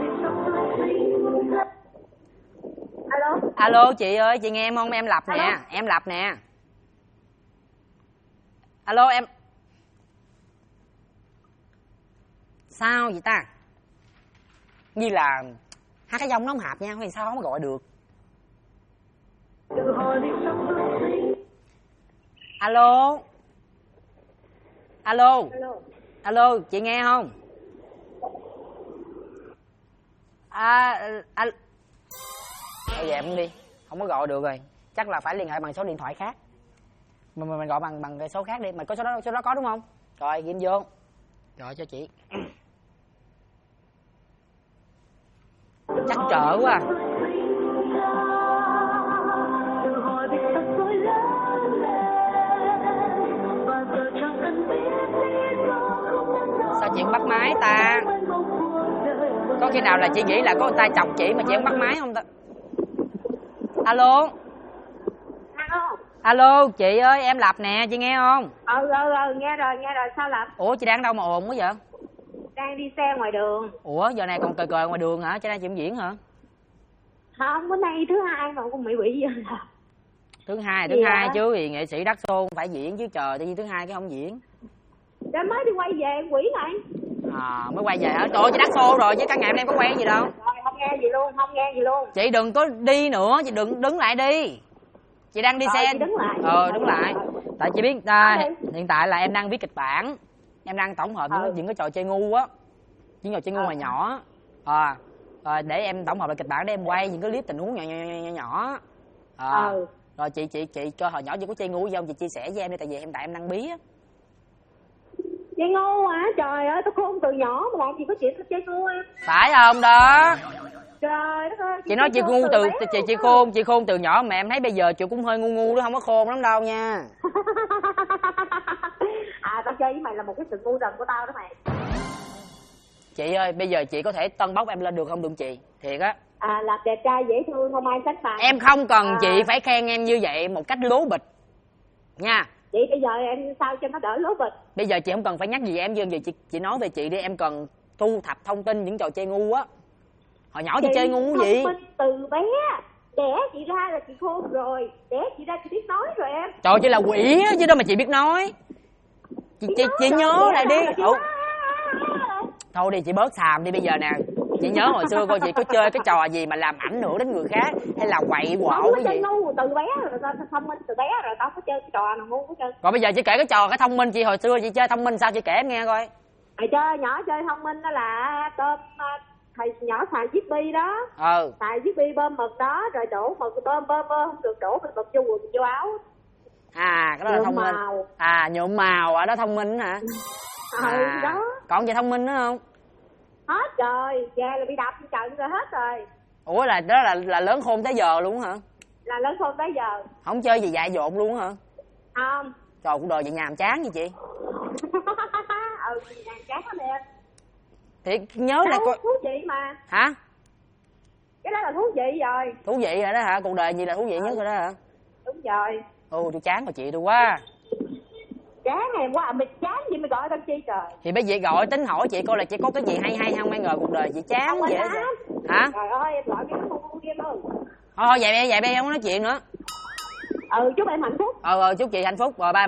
Alo. Alo chị ơi, chị nghe em không? Em Lập nè, em Lập nè. Alo em. Sao vậy ta? Như là hai cái dòng nó không hợp nhau hay sao không gọi được. Alo. Alo. Alo, chị nghe không? Thôi về em đi, không có gọi được rồi. Chắc là phải liên hệ bằng số điện thoại khác. Mình gọi bằng cái số khác đi. Mà có số đó có đúng không? Rồi, ghim vô. Gọi cho chị. Chắc trở quá. Sao chị không bắt máy ta? Có khi nào là chị nghĩ là có người ta chọc chị mà chị không bắt máy không ta? Alo. Alo, chị ơi, em Lập nè, chị nghe không? Nghe rồi, sao Lập? Ủa, chị đang đâu mà ồn quá vậy? Đang đi xe ngoài đường. Ủa, giờ này còn cờ ngoài đường hả? Cho nên chị không diễn hả? Không, bữa nay thứ hai mà con bị gì vậy? Thứ hai chứ, thì nghệ sĩ Đắc Xô phải diễn chứ, trời, tự nhiên thứ hai cái không diễn. Đã mới đi quay về, quỷ này. Mới quay về hả? Trời ơi, chị Đắc Xô rồi chứ cả ngày em có quen gì đâu. Rồi, không nghe gì luôn. Chị đừng có đi nữa, chị đừng đứng lại đi. Chị đang đi xe. Chị đứng lại. Đứng lại. Tại chị biết hiện tại là em đang viết kịch bản. Em đang tổng hợp những cái trò chơi ngu á. Những trò chơi ngu hồi nhỏ. Để em tổng hợp lại kịch bản để em quay những cái clip tình huống nhỏ. Rồi chị cho hồi nhỏ chị có chơi ngu gì không? Chị chia sẻ với em đi, tại vì hiện tại em đang bí á. Chơi ngu hả? Trời ơi, tôi khôn từ nhỏ mà làm gì có chuyện chơi ngu em. Phải không đó? Trời đất ơi. Chị nói chị ngu chị khôn từ nhỏ mà em thấy bây giờ chị cũng hơi ngu đó, không có khôn lắm đâu nha. Tao chơi với mày là một cái sự ngu rần của tao đó mày. Chị ơi, bây giờ chị có thể tân bốc em lên được không Đường chị? Thiệt á. là đẹp trai dễ thương không ai sánh bằng. Em không cần chị phải khen em như vậy một cách lố bịch nha. Chị bây giờ em sao cho nó đỡ lố bịch. Bây giờ chị không cần phải nhắc gì em, giờ chị nói về chị đi. Em cần thu thập thông tin những trò chơi ngu á. Hồi nhỏ chị chơi ngu gì? Thông minh từ bé. Đẻ chị ra là chị khôn rồi. Đẻ chị ra chị biết nói rồi em. Trời, chị là quỷ á chứ đâu mà chị biết nói. Chị nhớ lại đi. Thôi đi, chị bớt xàm đi bây giờ nè. Chị nhớ hồi xưa coi chị có chơi cái trò gì mà làm ảnh hưởng đến người khác, hay là quậy quạo cái gì? Ngu từ bé rồi, thông minh từ bé rồi, tao có chơi cái trò nào ngu hết trơn. Còn bây giờ chị kể cái trò cái thông minh, chị hồi xưa chị chơi thông minh sao, chị kể em nghe coi. Mày chơi nhỏ chơi thông minh đó là tôm, thầy nhỏ xài chiếc bi đó. Xài chiếc bi bơm mực đó, rồi đổ mực bơm không được, đổ mực vô quần vô áo. Cái đó là thông minh. Nhuộm màu ở đó thông minh hả? Đó. Còn vậy thông minh nữa không? Hết rồi, về là bị đập trận rồi hết rồi. Ủa là đó là lớn khôn tới giờ luôn hả? Là lớn khôn tới giờ. Không chơi gì dại dột luôn hả? Không. Trời, cuộc đời vậy nhàm chán vậy chị. Nhàm chán lắm em. Thì nhớ là thú vị mà. Hả? Cái đó là thú vị rồi. Thú vị rồi đó hả? Cuộc đời gì là thú vị nhất rồi đó hả? Đúng rồi. Tôi chán rồi chị tôi quá. Chán em quá, mày chán gì mày gọi tao chi trời. Thì bây giờ gọi tính hỏi chị coi là chị có cái gì hay không, ai ngờ cuộc đời chị chán vậy. Hả? Trời ơi, em gọi cái ngu kia thôi. Thôi vậy em không nói chuyện nữa. Chúc em hạnh phúc. Chúc chị hạnh phúc. Rồi bye.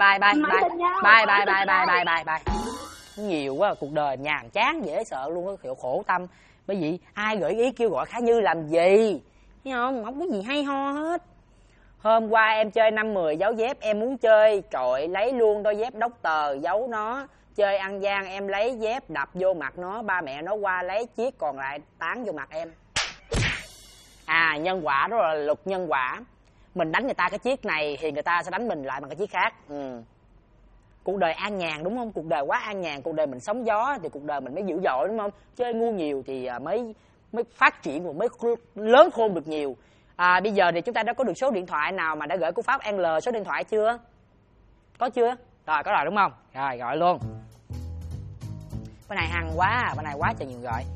Bye. Nhiều quá, cuộc đời nhàm chán dễ sợ luôn á, khổ tâm. Bởi vì ai gợi ý kêu gọi Khả Như làm gì? Thấy không có gì hay ho hết. Hôm qua em chơi 5-10 dấu dép, em muốn chơi trội lấy luôn đôi dép Doctor giấu nó. Chơi ăn gian em lấy dép đập vô mặt nó, ba mẹ nó qua lấy chiếc còn lại tán vô mặt em. Nhân quả đó là luật nhân quả. Mình đánh người ta cái chiếc này thì người ta sẽ đánh mình lại bằng cái chiếc khác. Cuộc đời an nhàn đúng không? Cuộc đời quá an nhàn, cuộc đời mình sóng gió thì cuộc đời mình mới dữ dội đúng không? Chơi ngu nhiều thì mới phát triển và mới lớn khôn được nhiều. Bây giờ thì chúng ta đã có được số điện thoại nào mà đã gửi cú pháp L số điện thoại chưa? Có chưa? Rồi có rồi đúng không? Rồi gọi luôn. Cái này hăng quá, cái này quá trời nhiều gọi.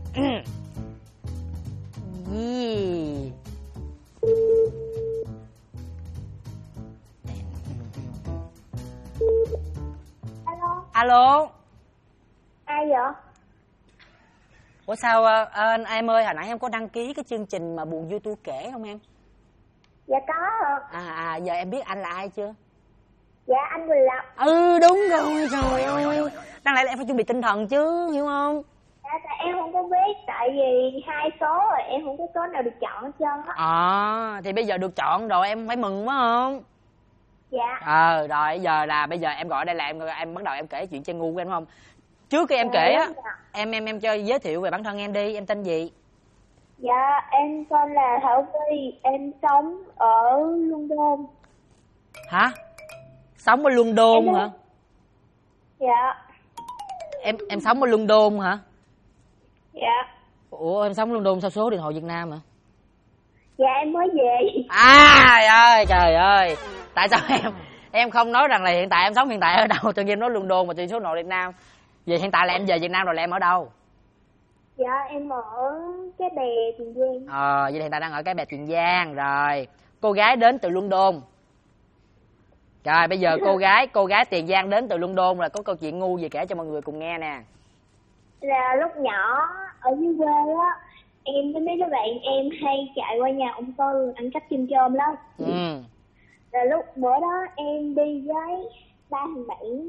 Alo. Ai vậy? Ủa sao em ơi, hồi nãy em có đăng ký cái chương trình mà buồn vui tôi kể không em? Dạ có. Giờ em biết anh là ai chưa? Dạ anh Quỳnh Lập. Đúng rồi, trời ơi. Đáng lẽ là em phải chuẩn bị tinh thần chứ, hiểu không? Dạ em không có biết, tại vì 2 số rồi em không có số nào được chọn hết trơn á. Thì bây giờ được chọn rồi em phải mừng quá không? Dạ. Rồi giờ là bây giờ em gọi đây là em bắt đầu em kể chuyện chơi ngu của em đúng không? Trước khi em kể á, em cho giới thiệu về bản thân em đi, em tên gì? Dạ em tên là Thảo Vi, em sống ở London. Hả? Sống ở London hả? Dạ. Em sống ở London hả? Dạ. Ủa em sống ở London sao số điện thoại Việt Nam hả? Dạ em mới về. Trời ơi. Tại sao em không nói rằng là hiện tại em sống hiện tại ở đâu, tự nhiên nói London mà tự nhiên số điện thoại Việt Nam. Vậy hiện tại là em về Việt Nam rồi là em ở đâu? Dạ em ở Cái Bè Tiền Giang. Vậy thì hiện tại đang ở Cái Bè Tiền Giang rồi. Cô gái đến từ London. Rồi bây giờ cô gái Tiền Giang đến từ London là có câu chuyện ngu gì kể cho mọi người cùng nghe nè. Là lúc nhỏ ở dưới quê á, em với mấy đứa bạn em hay chạy qua nhà ông Tư ăn cắp chim chôm lắm. Là lúc bữa đó em đi với ba thằng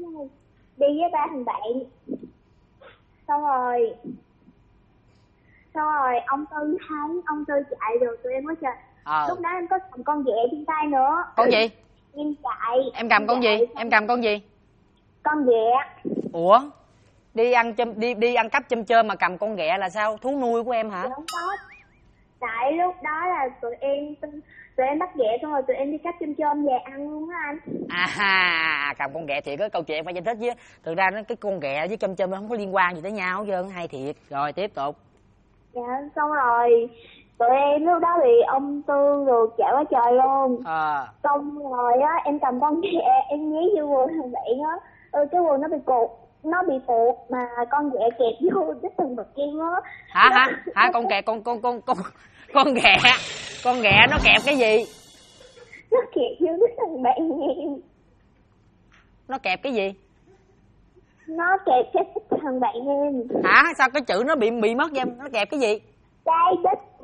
bạn, xong rồi ông Tư thấy ông Tư chạy được tụi em mới chơi. Lúc đó em có cầm con ghẹ trên tay nữa. Con gì? Em chạy. Em cầm con gì? Em cầm con gì? Con ghẹ. Ủa? Đi ăn cắp chôm chôm mà cầm con ghẹ là sao? Thú nuôi của em hả? Không có. Tại lúc đó là tụi em bắt ghẹ xong rồi tụi em đi cắp chôm chôm về ăn luôn á anh. Cầm con ghẹ thiệt có câu chuyện em phải giải thích chứ. Thực ra cái con ghẹ với chôm chôm nó không có liên quan gì tới nhau hết trơn, hay thiệt. Rồi tiếp tục. Dạ xong rồi tụi em lúc đó bị ông Tư rồi chạy quá trời luôn. Xong rồi á em cầm con ghẹ em nhí vô quần thằng bạn á, cái quần nó bị cụt. nó bị tuột mà con ghẹ kẹp vô cái thằng bậc kim á. Hả con ghẹ con ghẹ nó kẹp cái gì? Nó kẹp vô cái thằng bạn em. Nó kẹp cái gì? Nó kẹp cái thằng bạn em. Hả? Sao cái chữ nó bị mất vậy? Nó kẹp cái gì? Cái đít.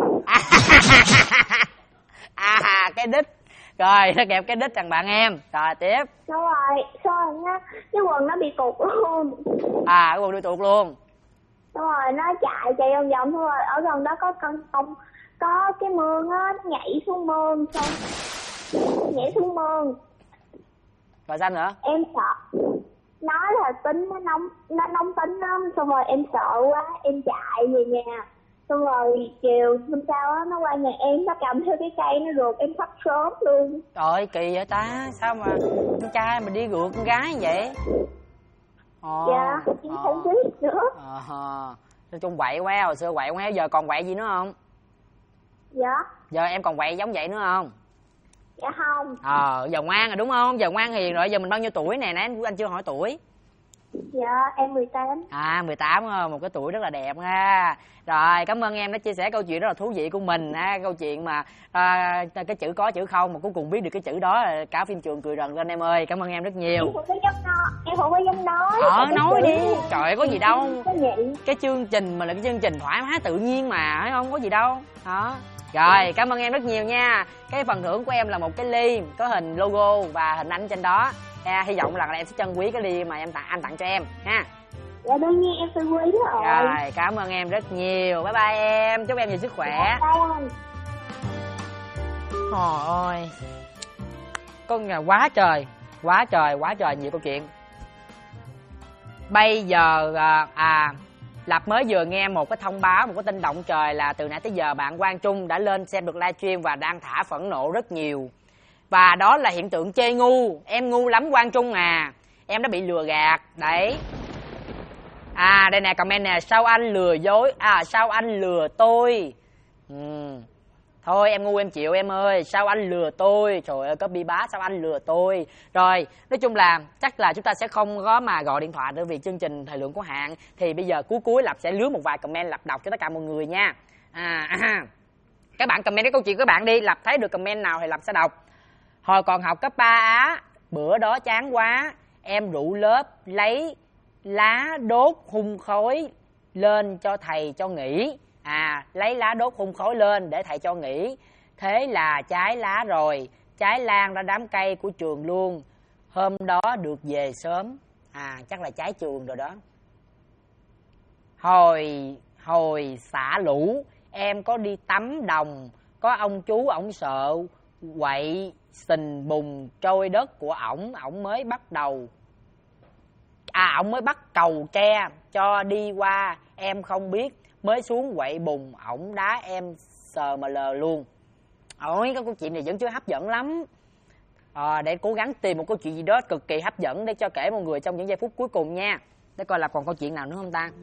Cái đít. Rồi nó kẹp cái đít thằng bạn em. Rồi tiếp. Rồi nha, cái quần nó bị tuột luôn. Cái quần bị tuột luôn. Rồi nó chạy vòng vòng thôi. Ở gần đó có có cái mương á, nó nhảy xuống mương xong nhảy xuống mương. Rồi sao nữa? Em sợ. Nó là tính nó nóng tính lắm, xong rồi em sợ quá, em chạy về nhà. Xong rồi chiều hôm sau á, nó qua nhà em, nó cầm theo cái cây nó rượt em khóc sớm luôn. Trời ơi, kỳ vậy ta, sao mà con trai mà đi rượt con gái vậy? Dạ, em không biết nữa. Nói chung quậy quá, hồi xưa quậy quá, giờ còn quậy gì nữa không? Dạ. Giờ em còn quậy giống vậy nữa không? Dạ không. Giờ ngoan rồi đúng không? Giờ ngoan hiền rồi, giờ mình bao nhiêu tuổi nè, nãy anh chưa hỏi tuổi. Dạ, em 18. 18 một cái tuổi rất là đẹp ha. Rồi, cảm ơn em đã chia sẻ câu chuyện rất là thú vị của mình ha. Câu chuyện mà cái chữ có chữ không mà cuối cùng biết được cái chữ đó, cả phim trường cười rần lên em ơi. Cảm ơn em rất nhiều. Em không có dám nói. Nói đi. Trời ơi, có gì đâu. Cái chương trình mà là cái chương trình thoải mái tự nhiên mà, thấy không? Có gì đâu. Đó. Rồi, cảm ơn em rất nhiều nha. Cái phần thưởng của em là một cái ly có hình logo và hình ảnh trên đó. Hy vọng là em sẽ trân quý cái ly mà anh tặng cho em ha. Dạ đương nhiên em sẽ quý rồi. Rồi, cảm ơn em rất nhiều. Bye bye em, chúc em nhiều sức khỏe. Trời ơi, con nhà quá trời nhiều câu chuyện. Bây giờ Lập mới vừa nghe một cái thông báo, một cái tin động trời là từ nãy tới giờ bạn Quang Trung đã lên xem được livestream và đang thả phẫn nộ rất nhiều. Và đó là hiện tượng chê ngu. Em ngu lắm Quang Trung à. Em đã bị lừa gạt. Đấy. Đây nè, comment nè. Sao anh lừa dối? Sao anh lừa tôi? Thôi em ngu em chịu em ơi. Sao anh lừa tôi? Trời ơi, copy bá, sao anh lừa tôi? Rồi, nói chung là chắc là chúng ta sẽ không có mà gọi điện thoại nữa vì chương trình thời lượng có hạn. Thì bây giờ cuối Lập sẽ lướt một vài comment Lập đọc cho tất cả mọi người nha. Các bạn comment cái câu chuyện của các bạn đi. Lập thấy được comment nào thì Lập sẽ đọc. Hồi còn học cấp 3 á, bữa đó chán quá, em rủ lớp lấy lá đốt hun khói lên cho thầy cho nghỉ. Lấy lá đốt hun khói lên để thầy cho nghỉ. Thế là trái lá rồi, trái lan ra đám cây của trường luôn. Hôm đó được về sớm. Chắc là trái trường rồi đó. Hồi xả lũ, em có đi tắm đồng, có ông chú ổng sợ quậy sình bùn trôi đất của ổng mới bắt đầu ổng mới bắt cầu tre cho đi qua, em không biết, mới xuống quậy bùn ổng đá em sờ mà lờ luôn. Ôi, cái câu chuyện này vẫn chưa hấp dẫn lắm. Để cố gắng tìm một câu chuyện gì đó cực kỳ hấp dẫn để cho kể mọi người trong những giây phút cuối cùng nha. Để coi là còn câu chuyện nào nữa không ta.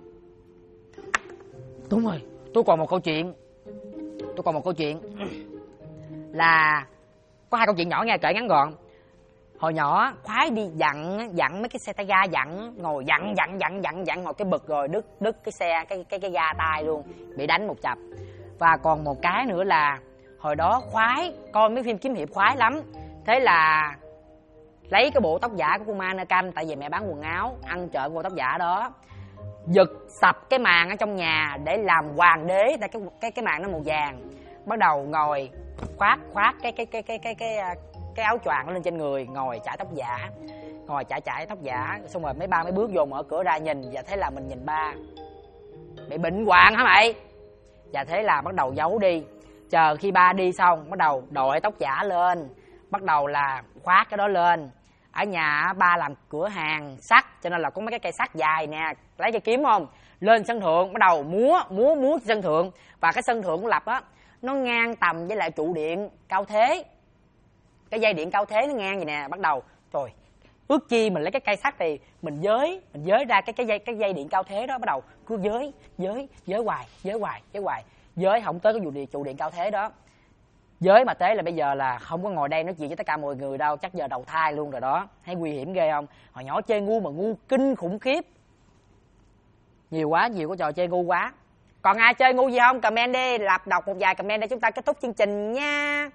Đúng rồi, tôi còn một câu chuyện là có 2 câu chuyện nhỏ nha, kể ngắn gọn. Hồi nhỏ khoái đi dặn mấy cái xe tay ga, ngồi dặn ngồi cái bực rồi đứt cái xe cái ga tay luôn, bị đánh một chập. Và còn một cái nữa là hồi đó khoái coi mấy phim kiếm hiệp khoái lắm. Thế là lấy cái bộ tóc giả của cô Mannequin, tại vì mẹ bán quần áo, ăn trộm bộ tóc giả đó, giật sập cái màn ở trong nhà để làm hoàng đế, tại cái màn nó màu vàng. Bắt đầu ngồi khoác cái áo choàng lên trên người, ngồi chải tóc giả, xong rồi mấy ba mới bước vô mở cửa ra nhìn, và thế là mình nhìn ba. Bị bệnh hoạn hả mày? Và thế là bắt đầu giấu đi, chờ khi ba đi xong bắt đầu đội tóc giả lên, bắt đầu là khoác cái đó lên. Ở nhà ba làm cửa hàng sắt cho nên là có mấy cái cây sắt dài nè, lấy cây kiếm không, lên sân thượng bắt đầu múa sân thượng. Và cái sân thượng của Lập á, nó ngang tầm với lại trụ điện cao thế, cái dây điện cao thế nó ngang vậy nè. Bắt đầu trời, ước chi mình lấy cái cây sắt thì mình giới ra cái dây điện cao thế đó, bắt đầu cứ giới hoài, giới không tới cái trụ điện cao thế đó. Giới mà tế là bây giờ là không có ngồi đây nói chuyện với tất cả mọi người đâu, chắc giờ đầu thai luôn rồi đó. Thấy nguy hiểm ghê không? Hồi nhỏ chơi ngu mà ngu kinh khủng khiếp. Nhiều quá, nhiều cái trò chơi ngu quá. Còn ai chơi ngu gì không? Comment đi, đọc một vài comment để chúng ta kết thúc chương trình nha.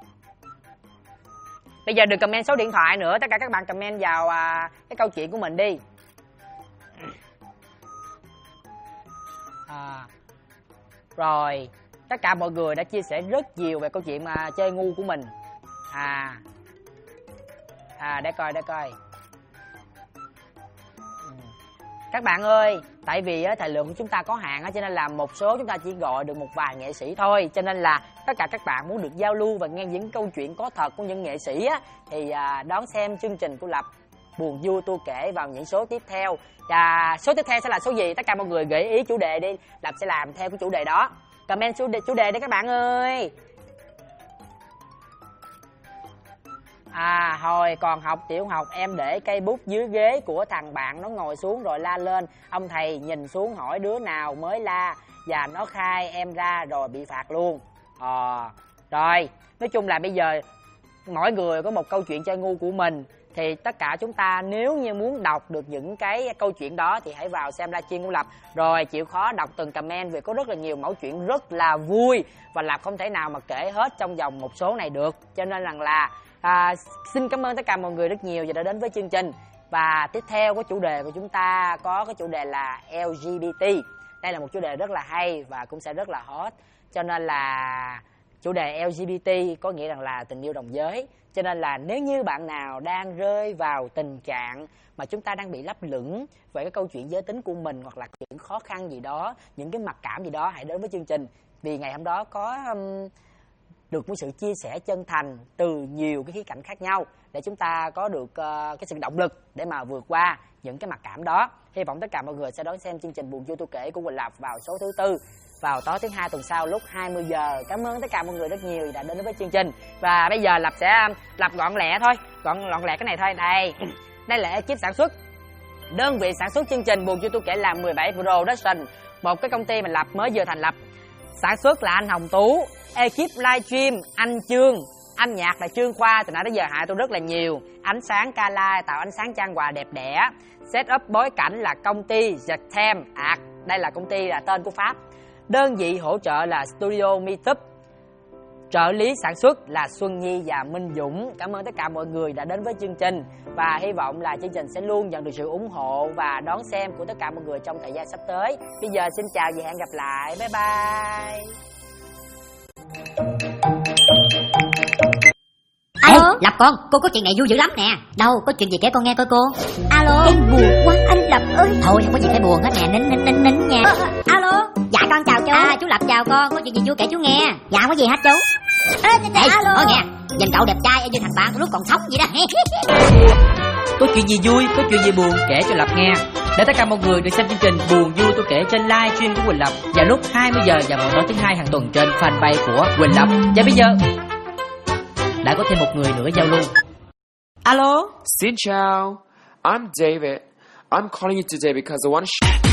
Bây giờ đừng comment số điện thoại nữa, tất cả các bạn comment vào cái câu chuyện của mình đi. Rồi, tất cả mọi người đã chia sẻ rất nhiều về câu chuyện mà chơi ngu của mình. Để coi. Các bạn ơi, tại vì thời lượng của chúng ta có hạn cho nên là một số chúng ta chỉ gọi được một vài nghệ sĩ thôi, cho nên là tất cả các bạn muốn được giao lưu và nghe những câu chuyện có thật của những nghệ sĩ thì đón xem chương trình của Lập Buồn Vui Tôi Kể vào những số tiếp theo. Và số tiếp theo sẽ là số gì? Tất cả mọi người gợi ý chủ đề đi, Lập sẽ làm theo cái chủ đề đó. Comment chủ đề đi các bạn ơi. Hồi còn học tiểu học em để cây bút dưới ghế của thằng bạn, nó ngồi xuống rồi la lên. Ông thầy nhìn xuống hỏi đứa nào mới la, và nó khai em ra rồi bị phạt luôn. Rồi, nói chung là bây giờ mỗi người có một câu chuyện chơi ngu của mình. Thì tất cả chúng ta nếu như muốn đọc được những cái câu chuyện đó thì hãy vào xem livestream của Lập. Rồi chịu khó đọc từng comment vì có rất là nhiều mẫu chuyện rất là vui. Và Lập không thể nào mà kể hết trong vòng một số này được. Cho nên rằng là xin cảm ơn tất cả mọi người rất nhiều vì đã đến với chương trình. Và tiếp theo cái chủ đề của chúng ta có cái chủ đề là LGBT. Đây là một chủ đề rất là hay và cũng sẽ rất là hot. Cho nên là chủ đề LGBT có nghĩa rằng là tình yêu đồng giới. Cho nên là nếu như bạn nào đang rơi vào tình trạng mà chúng ta đang bị lấp lửng về cái câu chuyện giới tính của mình, hoặc là những khó khăn gì đó, những cái mặc cảm gì đó, hãy đến với chương trình. Vì ngày hôm đó có được một sự chia sẻ chân thành từ nhiều cái khía cạnh khác nhau để chúng ta có được cái sự động lực để mà vượt qua những cái mặc cảm đó. Hy vọng tất cả mọi người sẽ đón xem chương trình Buồn Vui Tôi Kể của Quỳnh Lập vào số thứ Tư vào tối thứ Hai tuần sau lúc 20 giờ. Cảm ơn tất cả mọi người rất nhiều đã đến với chương trình. Và bây giờ Lập sẽ gọn lẹ thôi, gọn lẹ cái này thôi. Đây là ekip sản xuất. Đơn vị sản xuất chương trình Buồn Vui Tôi Kể là 17 Production, một cái công ty mà Lập mới vừa thành lập. Sản xuất là anh Hồng Tú, ekip livestream anh Trương, âm nhạc là Trương Khoa, từ nãy đến giờ hại tôi rất là nhiều. Ánh sáng Kala tạo ánh sáng trang hòa đẹp đẽ. Setup bối cảnh là công ty The Time Art, đây là công ty là tên của Pháp. Đơn vị hỗ trợ là Studio Meetup. Trợ lý sản xuất là Xuân Nhi và Minh Dũng. Cảm ơn tất cả mọi người đã đến với chương trình. Và hy vọng là chương trình sẽ luôn nhận được sự ủng hộ và đón xem của tất cả mọi người trong thời gian sắp tới. Bây giờ xin chào và hẹn gặp lại. Bye bye. Alo, Lập con, cô có chuyện này vui dữ lắm nè. Đâu, có chuyện gì kể con nghe coi cô. Alo. Em buồn quá anh Lập ơi. Thôi không có gì phải buồn hết nè, nín nha. Alo. Dạ con chào chú. Chú Lập chào con, có chuyện gì chú kể chú nghe. Dạ không có gì hết chú. Alo. Nói nghe, nhìn cậu đẹp trai như thằng bạn lúc còn sống vậy đó. Có chuyện gì vui, có chuyện gì buồn kể cho Lập nghe. Để tất cả mọi người được xem chương trình Buồn Vui Tôi Kể trên livestream của Quỳnh Lập vào lúc 20 giờ và mỗi tối thứ Hai hàng tuần trên fanpage của Quỳnh Lập. Và bây giờ đã có thêm một người nữa giao lưu. Alo. Xin chào, I'm David. I'm calling you today because I want to